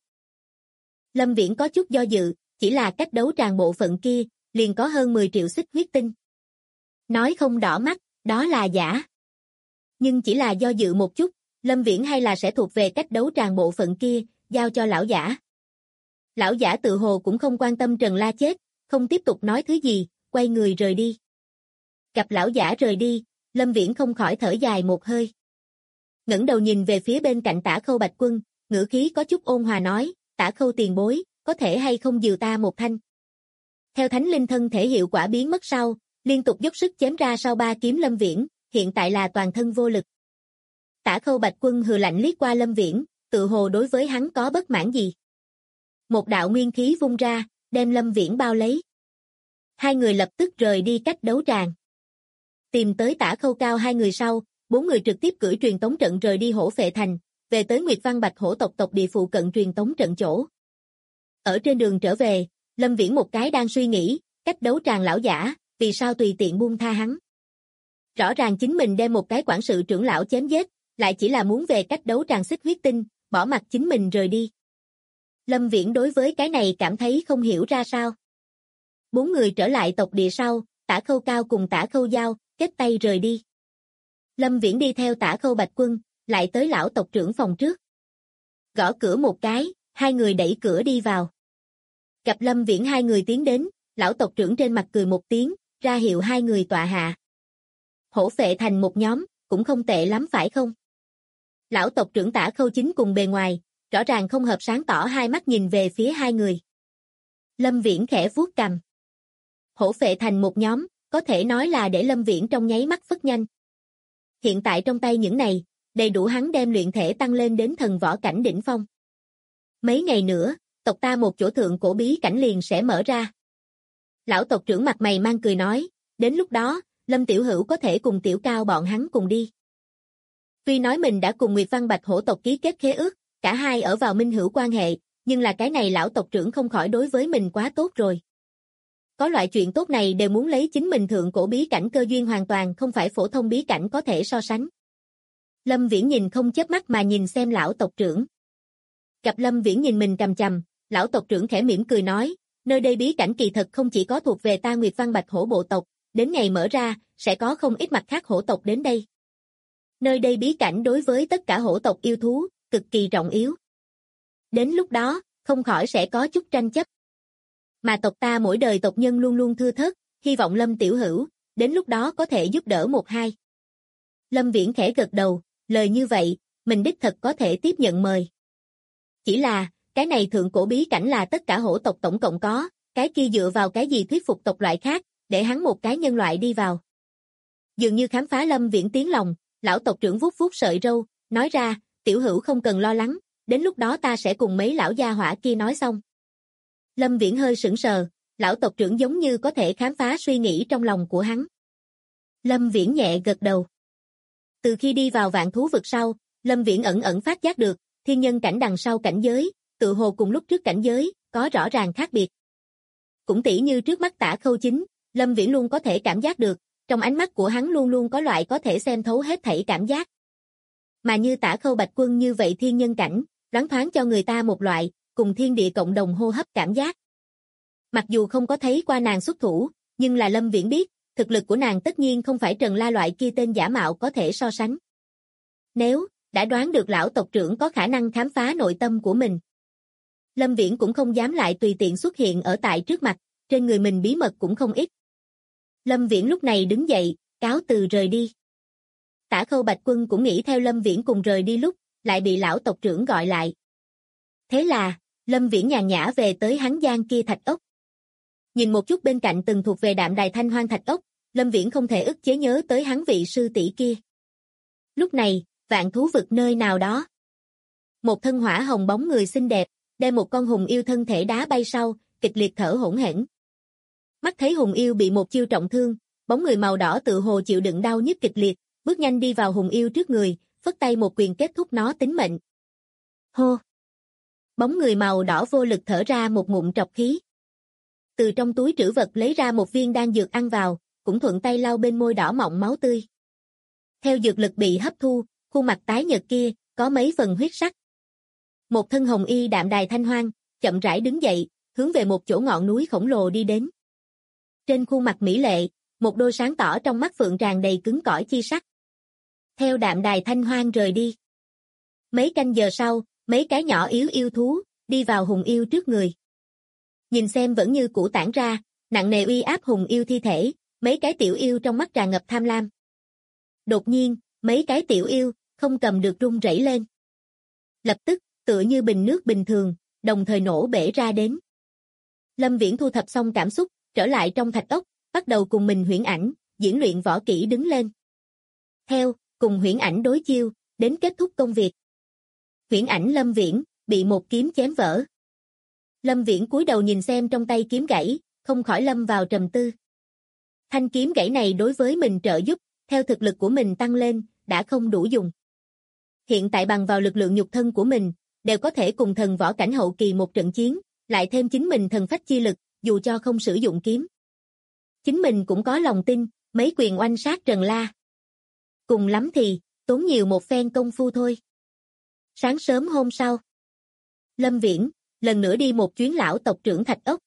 Lâm Viễn có chút do dự, chỉ là cách đấu tràng bộ phận kia, liền có hơn 10 triệu xích huyết tinh. Nói không đỏ mắt, đó là giả. Nhưng chỉ là do dự một chút, Lâm Viễn hay là sẽ thuộc về cách đấu tràng bộ phận kia, giao cho lão giả. Lão giả tự hồ cũng không quan tâm Trần La chết, không tiếp tục nói thứ gì, quay người rời đi. Gặp lão giả rời đi, Lâm Viễn không khỏi thở dài một hơi. Ngẩng đầu nhìn về phía bên cạnh Tả Khâu Bạch Quân, ngữ khí có chút ôn hòa nói, Tả Khâu tiền bối, có thể hay không dìu ta một thanh. Theo thánh linh thân thể hiệu quả biến mất sau, liên tục dốc sức chém ra sau 3 kiếm Lâm Viễn, hiện tại là toàn thân vô lực. Tả Khâu Bạch Quân hừ lạnh liếc qua Lâm Viễn, tự hồ đối với hắn có bất mãn gì. Một đạo nguyên khí vung ra, đem Lâm Viễn bao lấy. Hai người lập tức rời đi cách đấu tràng. Tìm tới Tả Khâu Cao hai người sau, 4 người trực tiếp cưỡi truyền tống trận rời đi Hổ Phệ Thành, về tới Nguyệt Văn Bạch Hổ tộc địa phụ cận truyền tống trận chỗ. Ở trên đường trở về, Lâm Viễn một cái đang suy nghĩ, cách đấu tràng lão giả, vì sao tùy tiện buông tha hắn. Rõ ràng chính mình đem một cái quản sự trưởng lão chém giết, lại chỉ là muốn về cách đấu tràng xích huyết tinh, bỏ mặc chính mình rời đi. Lâm Viễn đối với cái này cảm thấy không hiểu ra sao. 4 người trở lại tộc địa sau, Tả Khâu Cao cùng Tả Khâu Giao, kết tay rời đi. Lâm Viễn đi theo Tả Khâu Bạch Quân, lại tới lão tộc trưởng phòng trước. Gõ cửa một cái, hai người đẩy cửa đi vào. Gặp Lâm Viễn hai người tiến đến, lão tộc trưởng trên mặt cười một tiếng, ra hiệu hai người tọa hạ. Hổ Phệ Thành một nhóm, cũng không tệ lắm phải không? Lão tộc trưởng Tả Khâu Chính cùng bề ngoài, rõ ràng không hợp sáng tỏ hai mắt nhìn về phía hai người. Lâm Viễn khẽ vuốt cằm. Hổ Phệ Thành một nhóm, có thể nói là để Lâm Viễn trong nháy mắt phất nhanh. Hiện tại trong tay những này, đầy đủ hắn đem luyện thể tăng lên đến thần võ cảnh đỉnh phong. Mấy ngày nữa, tộc ta một chỗ thượng cổ bí cảnh liền sẽ mở ra. Lão tộc trưởng mặt mày mang cười nói, đến lúc đó, Lâm Tiểu Hữu có thể cùng Tiểu Cao bọn hắn cùng đi. Tuy nói mình đã cùng Nguyệt Văn Bạch Hổ tộc ký kết khế ước, cả hai ở vào minh hữu quan hệ, nhưng là cái này lão tộc trưởng không khỏi đối với mình quá tốt rồi. Có loại chuyện tốt này đều muốn lấy chính mình thượng cổ bí cảnh cơ duyên hoàn toàn không phải phổ thông bí cảnh có thể so sánh. Lâm Viễn nhìn không chớp mắt mà nhìn xem lão tộc trưởng. Gặp Lâm Viễn nhìn mình chằm chằm, lão tộc trưởng khẽ mỉm cười nói, nơi đây bí cảnh kỳ thật không chỉ có thuộc về ta Nguyệt Văn Bạch Hổ bộ tộc, đến ngày mở ra, sẽ có không ít mặt khác hổ tộc đến đây. Nơi đây bí cảnh đối với tất cả hổ tộc yêu thú, cực kỳ trọng yếu. Đến lúc đó, không khỏi sẽ có chút tranh chấp. Mà tộc ta mỗi đời tộc nhân luôn luôn thưa thớt, hy vọng Lâm Tiểu Hữu, đến lúc đó có thể giúp đỡ một hai. Lâm Viễn khẽ gật đầu, lời như vậy, mình đích thật có thể tiếp nhận mời. Chỉ là, cái này thượng cổ bí cảnh là tất cả hổ tộc tổng cộng có, cái kia dựa vào cái gì thuyết phục tộc loại khác, để hắn một cái nhân loại đi vào. Dường như khám phá Lâm Viễn tiếng lòng, lão tộc trưởng vuốt vuốt sợi râu, nói ra, tiểu hữu không cần lo lắng, đến lúc đó ta sẽ cùng mấy lão gia hỏa kia nói xong. Lâm Viễn hơi sững sờ, lão tộc trưởng giống như có thể khám phá suy nghĩ trong lòng của hắn. Lâm Viễn nhẹ gật đầu. Từ khi đi vào vạn thú vực sau, Lâm Viễn ẩn ẩn phát giác được, thiên nhân cảnh đằng sau cảnh giới, tự hồ cùng lúc trước cảnh giới, có rõ ràng khác biệt. Cũng tỉ như trước mắt Tả Khâu Chính, Lâm Viễn luôn có thể cảm giác được, trong ánh mắt của hắn luôn luôn có loại có thể xem thấu hết thảy cảm giác. Mà như Tả Khâu Bạch Quân như vậy thiên nhân cảnh, loáng thoáng cho người ta một loại, cùng thiên địa cộng đồng hô hấp cảm giác. Mặc dù không có thấy qua nàng xuất thủ, nhưng là Lâm Viễn biết, thực lực của nàng tất nhiên không phải Trần La loại kia tên giả mạo có thể so sánh. Nếu đã đoán được lão tộc trưởng có khả năng khám phá nội tâm của mình, Lâm Viễn cũng không dám lại tùy tiện xuất hiện ở tại trước mặt, trên người mình bí mật cũng không ít. Lâm Viễn lúc này đứng dậy, cáo từ rời đi. Tả Khâu Bạch Quân cũng nghĩ theo Lâm Viễn cùng rời đi lúc, lại bị lão tộc trưởng gọi lại. Thế là, Lâm Viễn nhàn nhã về tới hắn gian kia thạch ốc. Nhìn một chút bên cạnh từng thuộc về Đạm Đài Thanh Hoang thạch ốc, Lâm Viễn không thể ức chế nhớ tới hắn vị sư tỷ kia. Lúc này, vạn thú vực nơi nào đó. Một thân hỏa hồng bóng người xinh đẹp, đem một con hùng yêu thân thể đá bay sau, kịch liệt thở hổn hển. Mắt thấy hùng yêu bị một chiêu trọng thương, bóng người màu đỏ tự hồ chịu đựng đau nhức kịch liệt, bước nhanh đi vào hùng yêu trước người, phất tay một quyền kết thúc nó tính mệnh. Hô! Bóng người màu đỏ vô lực thở ra một ngụm trọc khí. Từ trong túi trữ vật lấy ra một viên đan dược ăn vào, cũng thuận tay lau bên môi đỏ mọng máu tươi. Theo dược lực bị hấp thu, khuôn mặt tái nhợt kia, có mấy phần huyết sắc. Một thân hồng y Đạm Đài Thanh Hoang, chậm rãi đứng dậy, hướng về một chỗ ngọn núi khổng lồ đi đến. Trên khuôn mặt mỹ lệ, một đôi sáng tỏ trong mắt phượng tràn đầy cứng cỏi chi sắc. Theo Đạm Đài Thanh Hoang rời đi. Mấy canh giờ sau, mấy cái nhỏ yếu yêu thú, đi vào hùng yêu trước người. Nhìn xem vẫn như cũ tản ra, nặng nề uy áp hùng yêu thi thể, mấy cái tiểu yêu trong mắt tràn ngập tham lam. Đột nhiên, mấy cái tiểu yêu, không cầm được run rẩy lên. Lập tức, tựa như bình nước bình thường, đồng thời nổ bể ra đến. Lâm Viễn thu thập xong cảm xúc, trở lại trong thạch ốc, bắt đầu cùng mình huyễn ảnh, diễn luyện võ kỹ đứng lên. Theo, cùng huyễn ảnh đối chiêu, đến kết thúc công việc. Huyễn ảnh Lâm Viễn, bị một kiếm chém vỡ. Lâm Viễn cúi đầu nhìn xem trong tay kiếm gãy, không khỏi lâm vào trầm tư. Thanh kiếm gãy này đối với mình trợ giúp, theo thực lực của mình tăng lên, đã không đủ dùng. Hiện tại bằng vào lực lượng nhục thân của mình, đều có thể cùng thần võ cảnh hậu kỳ một trận chiến, lại thêm chính mình thần phách chi lực, dù cho không sử dụng kiếm. Chính mình cũng có lòng tin, mấy quyền oanh sát Trần La. Cùng lắm thì, tốn nhiều một phen công phu thôi. Sáng sớm hôm sau, Lâm Viễn, lần nữa đi một chuyến lão tộc trưởng thạch ốc.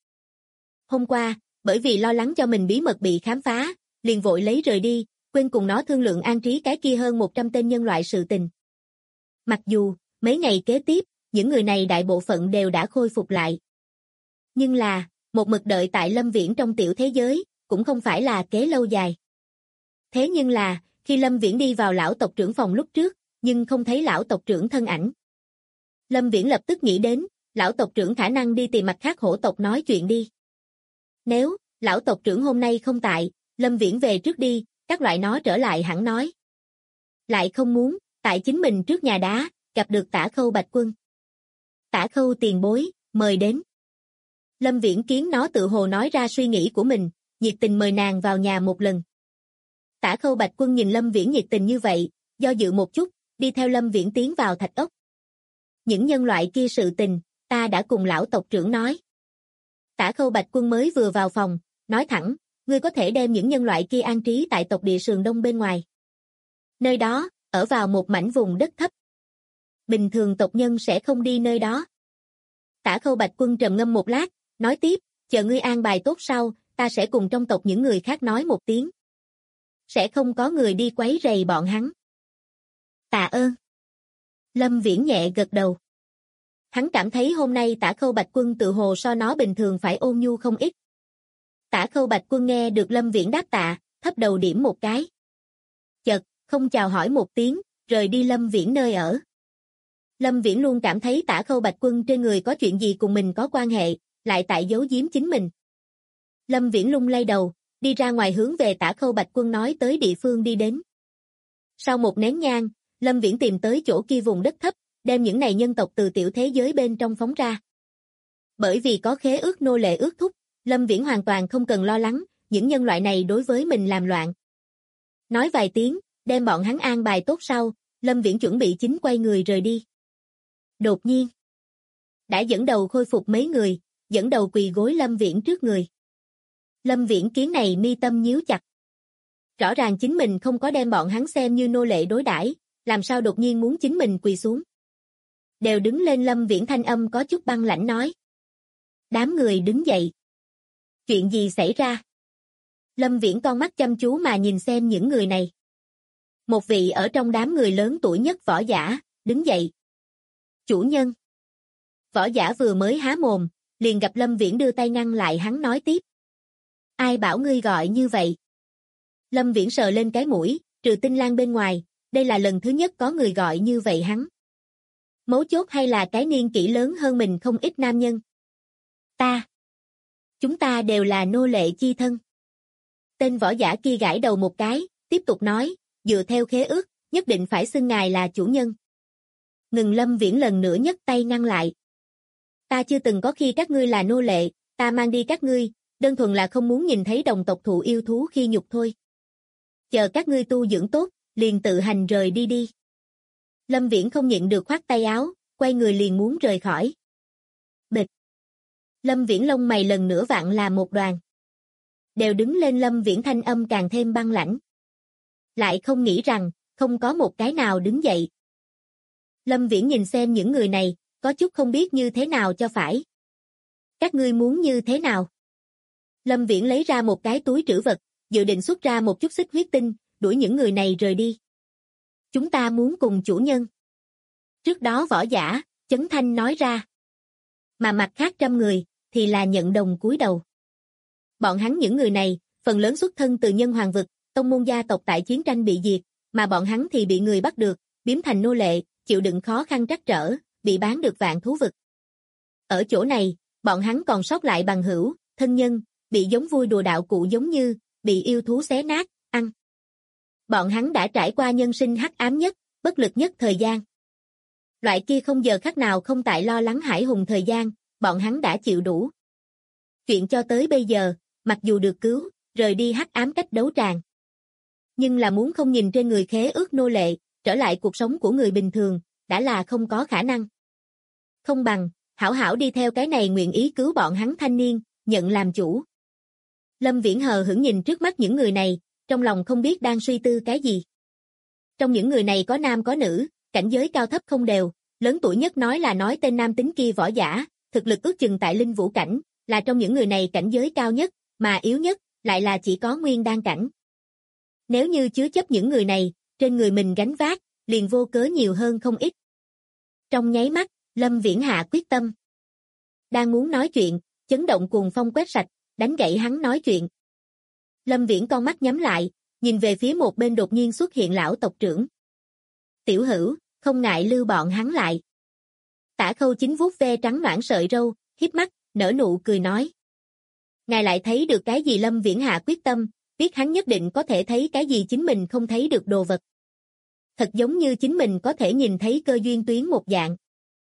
Hôm qua, bởi vì lo lắng cho mình bí mật bị khám phá, liền vội lấy rời đi, quên cùng nó thương lượng an trí cái kia hơn 100 tên nhân loại sự tình. Mặc dù, mấy ngày kế tiếp, những người này đại bộ phận đều đã khôi phục lại. Nhưng là, một mực đợi tại Lâm Viễn trong tiểu thế giới, cũng không phải là kế lâu dài. Thế nhưng là, khi Lâm Viễn đi vào lão tộc trưởng phòng lúc trước, nhưng không thấy lão tộc trưởng thân ảnh. Lâm Viễn lập tức nghĩ đến, lão tộc trưởng khả năng đi tìm mặt khác hổ tộc nói chuyện đi. Nếu, lão tộc trưởng hôm nay không tại, Lâm Viễn về trước đi, các loại nó trở lại hẳn nói. Lại không muốn, tại chính mình trước nhà đá, gặp được Tả Khâu Bạch Quân. Tả Khâu tiền bối, mời đến. Lâm Viễn kiến nó tự hồ nói ra suy nghĩ của mình, nhiệt tình mời nàng vào nhà một lần. Tả Khâu Bạch Quân nhìn Lâm Viễn nhiệt tình như vậy, do dự một chút, đi theo Lâm Viễn tiến vào thạch ốc. Những nhân loại kia sự tình, ta đã cùng lão tộc trưởng nói. Tả Khâu Bạch Quân mới vừa vào phòng, nói thẳng, ngươi có thể đem những nhân loại kia an trí tại tộc địa sườn đông bên ngoài. Nơi đó, ở vào một mảnh vùng đất thấp. Bình thường tộc nhân sẽ không đi nơi đó. Tả Khâu Bạch Quân trầm ngâm một lát, nói tiếp, chờ ngươi an bài tốt sau, ta sẽ cùng trong tộc những người khác nói một tiếng. Sẽ không có người đi quấy rầy bọn hắn. Tạ ơn. Lâm Viễn nhẹ gật đầu. Hắn cảm thấy hôm nay Tả Khâu Bạch Quân tự hồ so nó bình thường phải ôn nhu không ít. Tả Khâu Bạch Quân nghe được Lâm Viễn đáp tạ, thấp đầu điểm một cái. Chợt, không chào hỏi một tiếng, rời đi Lâm Viễn nơi ở. Lâm Viễn luôn cảm thấy Tả Khâu Bạch Quân trên người có chuyện gì cùng mình có quan hệ, lại tại giấu giếm chính mình. Lâm Viễn lung lay đầu, đi ra ngoài hướng về Tả Khâu Bạch Quân nói tới địa phương đi đến. Sau một nén nhang, Lâm Viễn tìm tới chỗ kia vùng đất thấp, đem những này nhân tộc từ tiểu thế giới bên trong phóng ra. Bởi vì có khế ước nô lệ ước thúc, Lâm Viễn hoàn toàn không cần lo lắng, những nhân loại này đối với mình làm loạn. Nói vài tiếng, đem bọn hắn an bài tốt sau, Lâm Viễn chuẩn bị chính quay người rời đi. Đột nhiên, đã dẫn đầu khôi phục mấy người, dẫn đầu quỳ gối Lâm Viễn trước người. Lâm Viễn kiến này mi tâm nhíu chặt. Rõ ràng chính mình không có đem bọn hắn xem như nô lệ đối đãi, làm sao đột nhiên muốn chính mình quỳ xuống. Đều đứng lên, Lâm Viễn thanh âm có chút băng lãnh nói. Đám người đứng dậy. Chuyện gì xảy ra? Lâm Viễn con mắt chăm chú mà nhìn xem những người này. Một vị ở trong đám người lớn tuổi nhất võ giả, đứng dậy. Chủ nhân. Võ giả vừa mới há mồm, liền gặp Lâm Viễn đưa tay ngăn lại hắn nói tiếp. Ai bảo ngươi gọi như vậy? Lâm Viễn sờ lên cái mũi, trừ Tinh Lan bên ngoài, đây là lần thứ nhất có người gọi như vậy hắn. Mấu chốt hay là cái niên kỷ lớn hơn mình không ít nam nhân? Chúng ta đều là nô lệ chi thân. Tên võ giả kia gãi đầu một cái, tiếp tục nói, dựa theo khế ước, nhất định phải xưng ngài là chủ nhân. Ngừng, Lâm Viễn lần nữa nhấc tay ngăn lại. Ta chưa từng có khi các ngươi là nô lệ, ta mang đi các ngươi, đơn thuần là không muốn nhìn thấy đồng tộc thụ yêu thú khi nhục thôi. Chờ các ngươi tu dưỡng tốt, liền tự hành rời đi đi. Lâm Viễn không nhịn được khoát tay áo, quay người liền muốn rời khỏi. Bịch. Lâm Viễn lông mày lần nữa vặn là một đoàn. Đều đứng lên, Lâm Viễn thanh âm càng thêm băng lãnh. Lại không nghĩ rằng, không có một cái nào đứng dậy. Lâm Viễn nhìn xem những người này, có chút không biết như thế nào cho phải. Các ngươi muốn như thế nào? Lâm Viễn lấy ra một cái túi trữ vật, dự định xuất ra một chút xích huyết tinh, đuổi những người này rời đi. Chúng ta muốn cùng chủ nhân. Trước đó võ giả, Chấn Thanh nói ra. Mà mặt khác 100 người, thì là nhận đồng cúi đầu. Bọn hắn những người này, phần lớn xuất thân từ nhân hoàng vực, tông môn gia tộc tại chiến tranh bị diệt, mà bọn hắn thì bị người bắt được, biếm thành nô lệ, chịu đựng khó khăn trắc trở, bị bán được Vạn Thú Vực. Ở chỗ này, bọn hắn còn sót lại bằng hữu, thân nhân, bị giống vui đùa đạo cụ giống như, bị yêu thú xé nát, ăn. Bọn hắn đã trải qua nhân sinh hắc ám nhất, bất lực nhất thời gian. Loại kia không giờ khắc nào không tại lo lắng hải hùng thời gian, bọn hắn đã chịu đủ. Chuyện cho tới bây giờ, mặc dù được cứu, rời đi hắc ám cách đấu tràng. Nhưng là muốn không nhìn trên người khế ước nô lệ, trở lại cuộc sống của người bình thường, đã là không có khả năng. Không bằng, hảo hảo đi theo cái này nguyện ý cứu bọn hắn thanh niên, nhận làm chủ. Lâm Viễn hờ hững nhìn trước mắt những người này, trong lòng không biết đang suy tư cái gì. Trong những người này có nam có nữ, cảnh giới cao thấp không đều, lớn tuổi nhất nói tên nam tính kia võ giả, thực lực ước chừng tại linh vũ cảnh, là trong những người này cảnh giới cao nhất, mà yếu nhất, lại là chỉ có nguyên đan cảnh. Nếu như chứa chấp những người này, trên người mình gánh vác, liền vô cớ nhiều hơn không ít. Trong nháy mắt, Lâm Viễn hạ quyết tâm. Đang muốn nói chuyện, chấn động cuồng phong quét sạch, đánh gãy hắn nói chuyện. Lâm Viễn con mắt nhắm lại, nhìn về phía một bên đột nhiên xuất hiện lão tộc trưởng. Tiểu Hữu, không ngại lưu bọn hắn lại. Tả Khâu Chính vuốt ve trắng noãn sợi râu, híp mắt, nở nụ cười nói. Ngài lại thấy được cái gì? Lâm Viễn hạ quyết tâm, biết hắn nhất định có thể thấy cái gì chính mình không thấy được đồ vật. Thật giống như chính mình có thể nhìn thấy cơ duyên tuyến một dạng.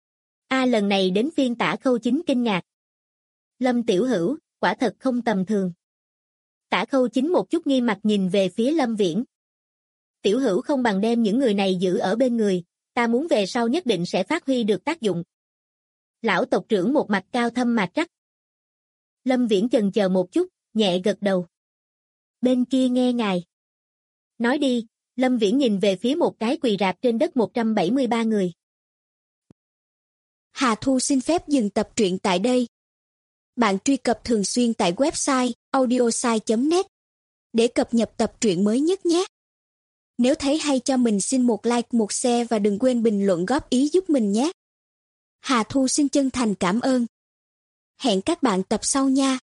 Lần này đến phiên Tả Khâu Chính kinh ngạc. Lâm Tiểu Hữu, quả thật không tầm thường. Tả Khâu Chính một chút nghiêm mặt nhìn về phía Lâm Viễn. Tiểu Hữu không bằng đem những người này giữ ở bên người, ta muốn về sau nhất định sẽ phát huy được tác dụng. Lão tộc trưởng một mặt cao thâm mặt chắc. Lâm Viễn chần chờ một chút, nhẹ gật đầu. Bên kia nghe ngài. Nói đi, Lâm Viễn nhìn về phía một cái quỳ rạp trên đất 173 người. Hà Thu xin phép dừng tập truyện tại đây. Bạn truy cập thường xuyên tại website audiosai.net để cập nhật tập truyện mới nhất nhé. Nếu thấy hay cho mình xin một like, một share và đừng quên bình luận góp ý giúp mình nhé. Hà Thu xin chân thành cảm ơn. Hẹn các bạn tập sau nha.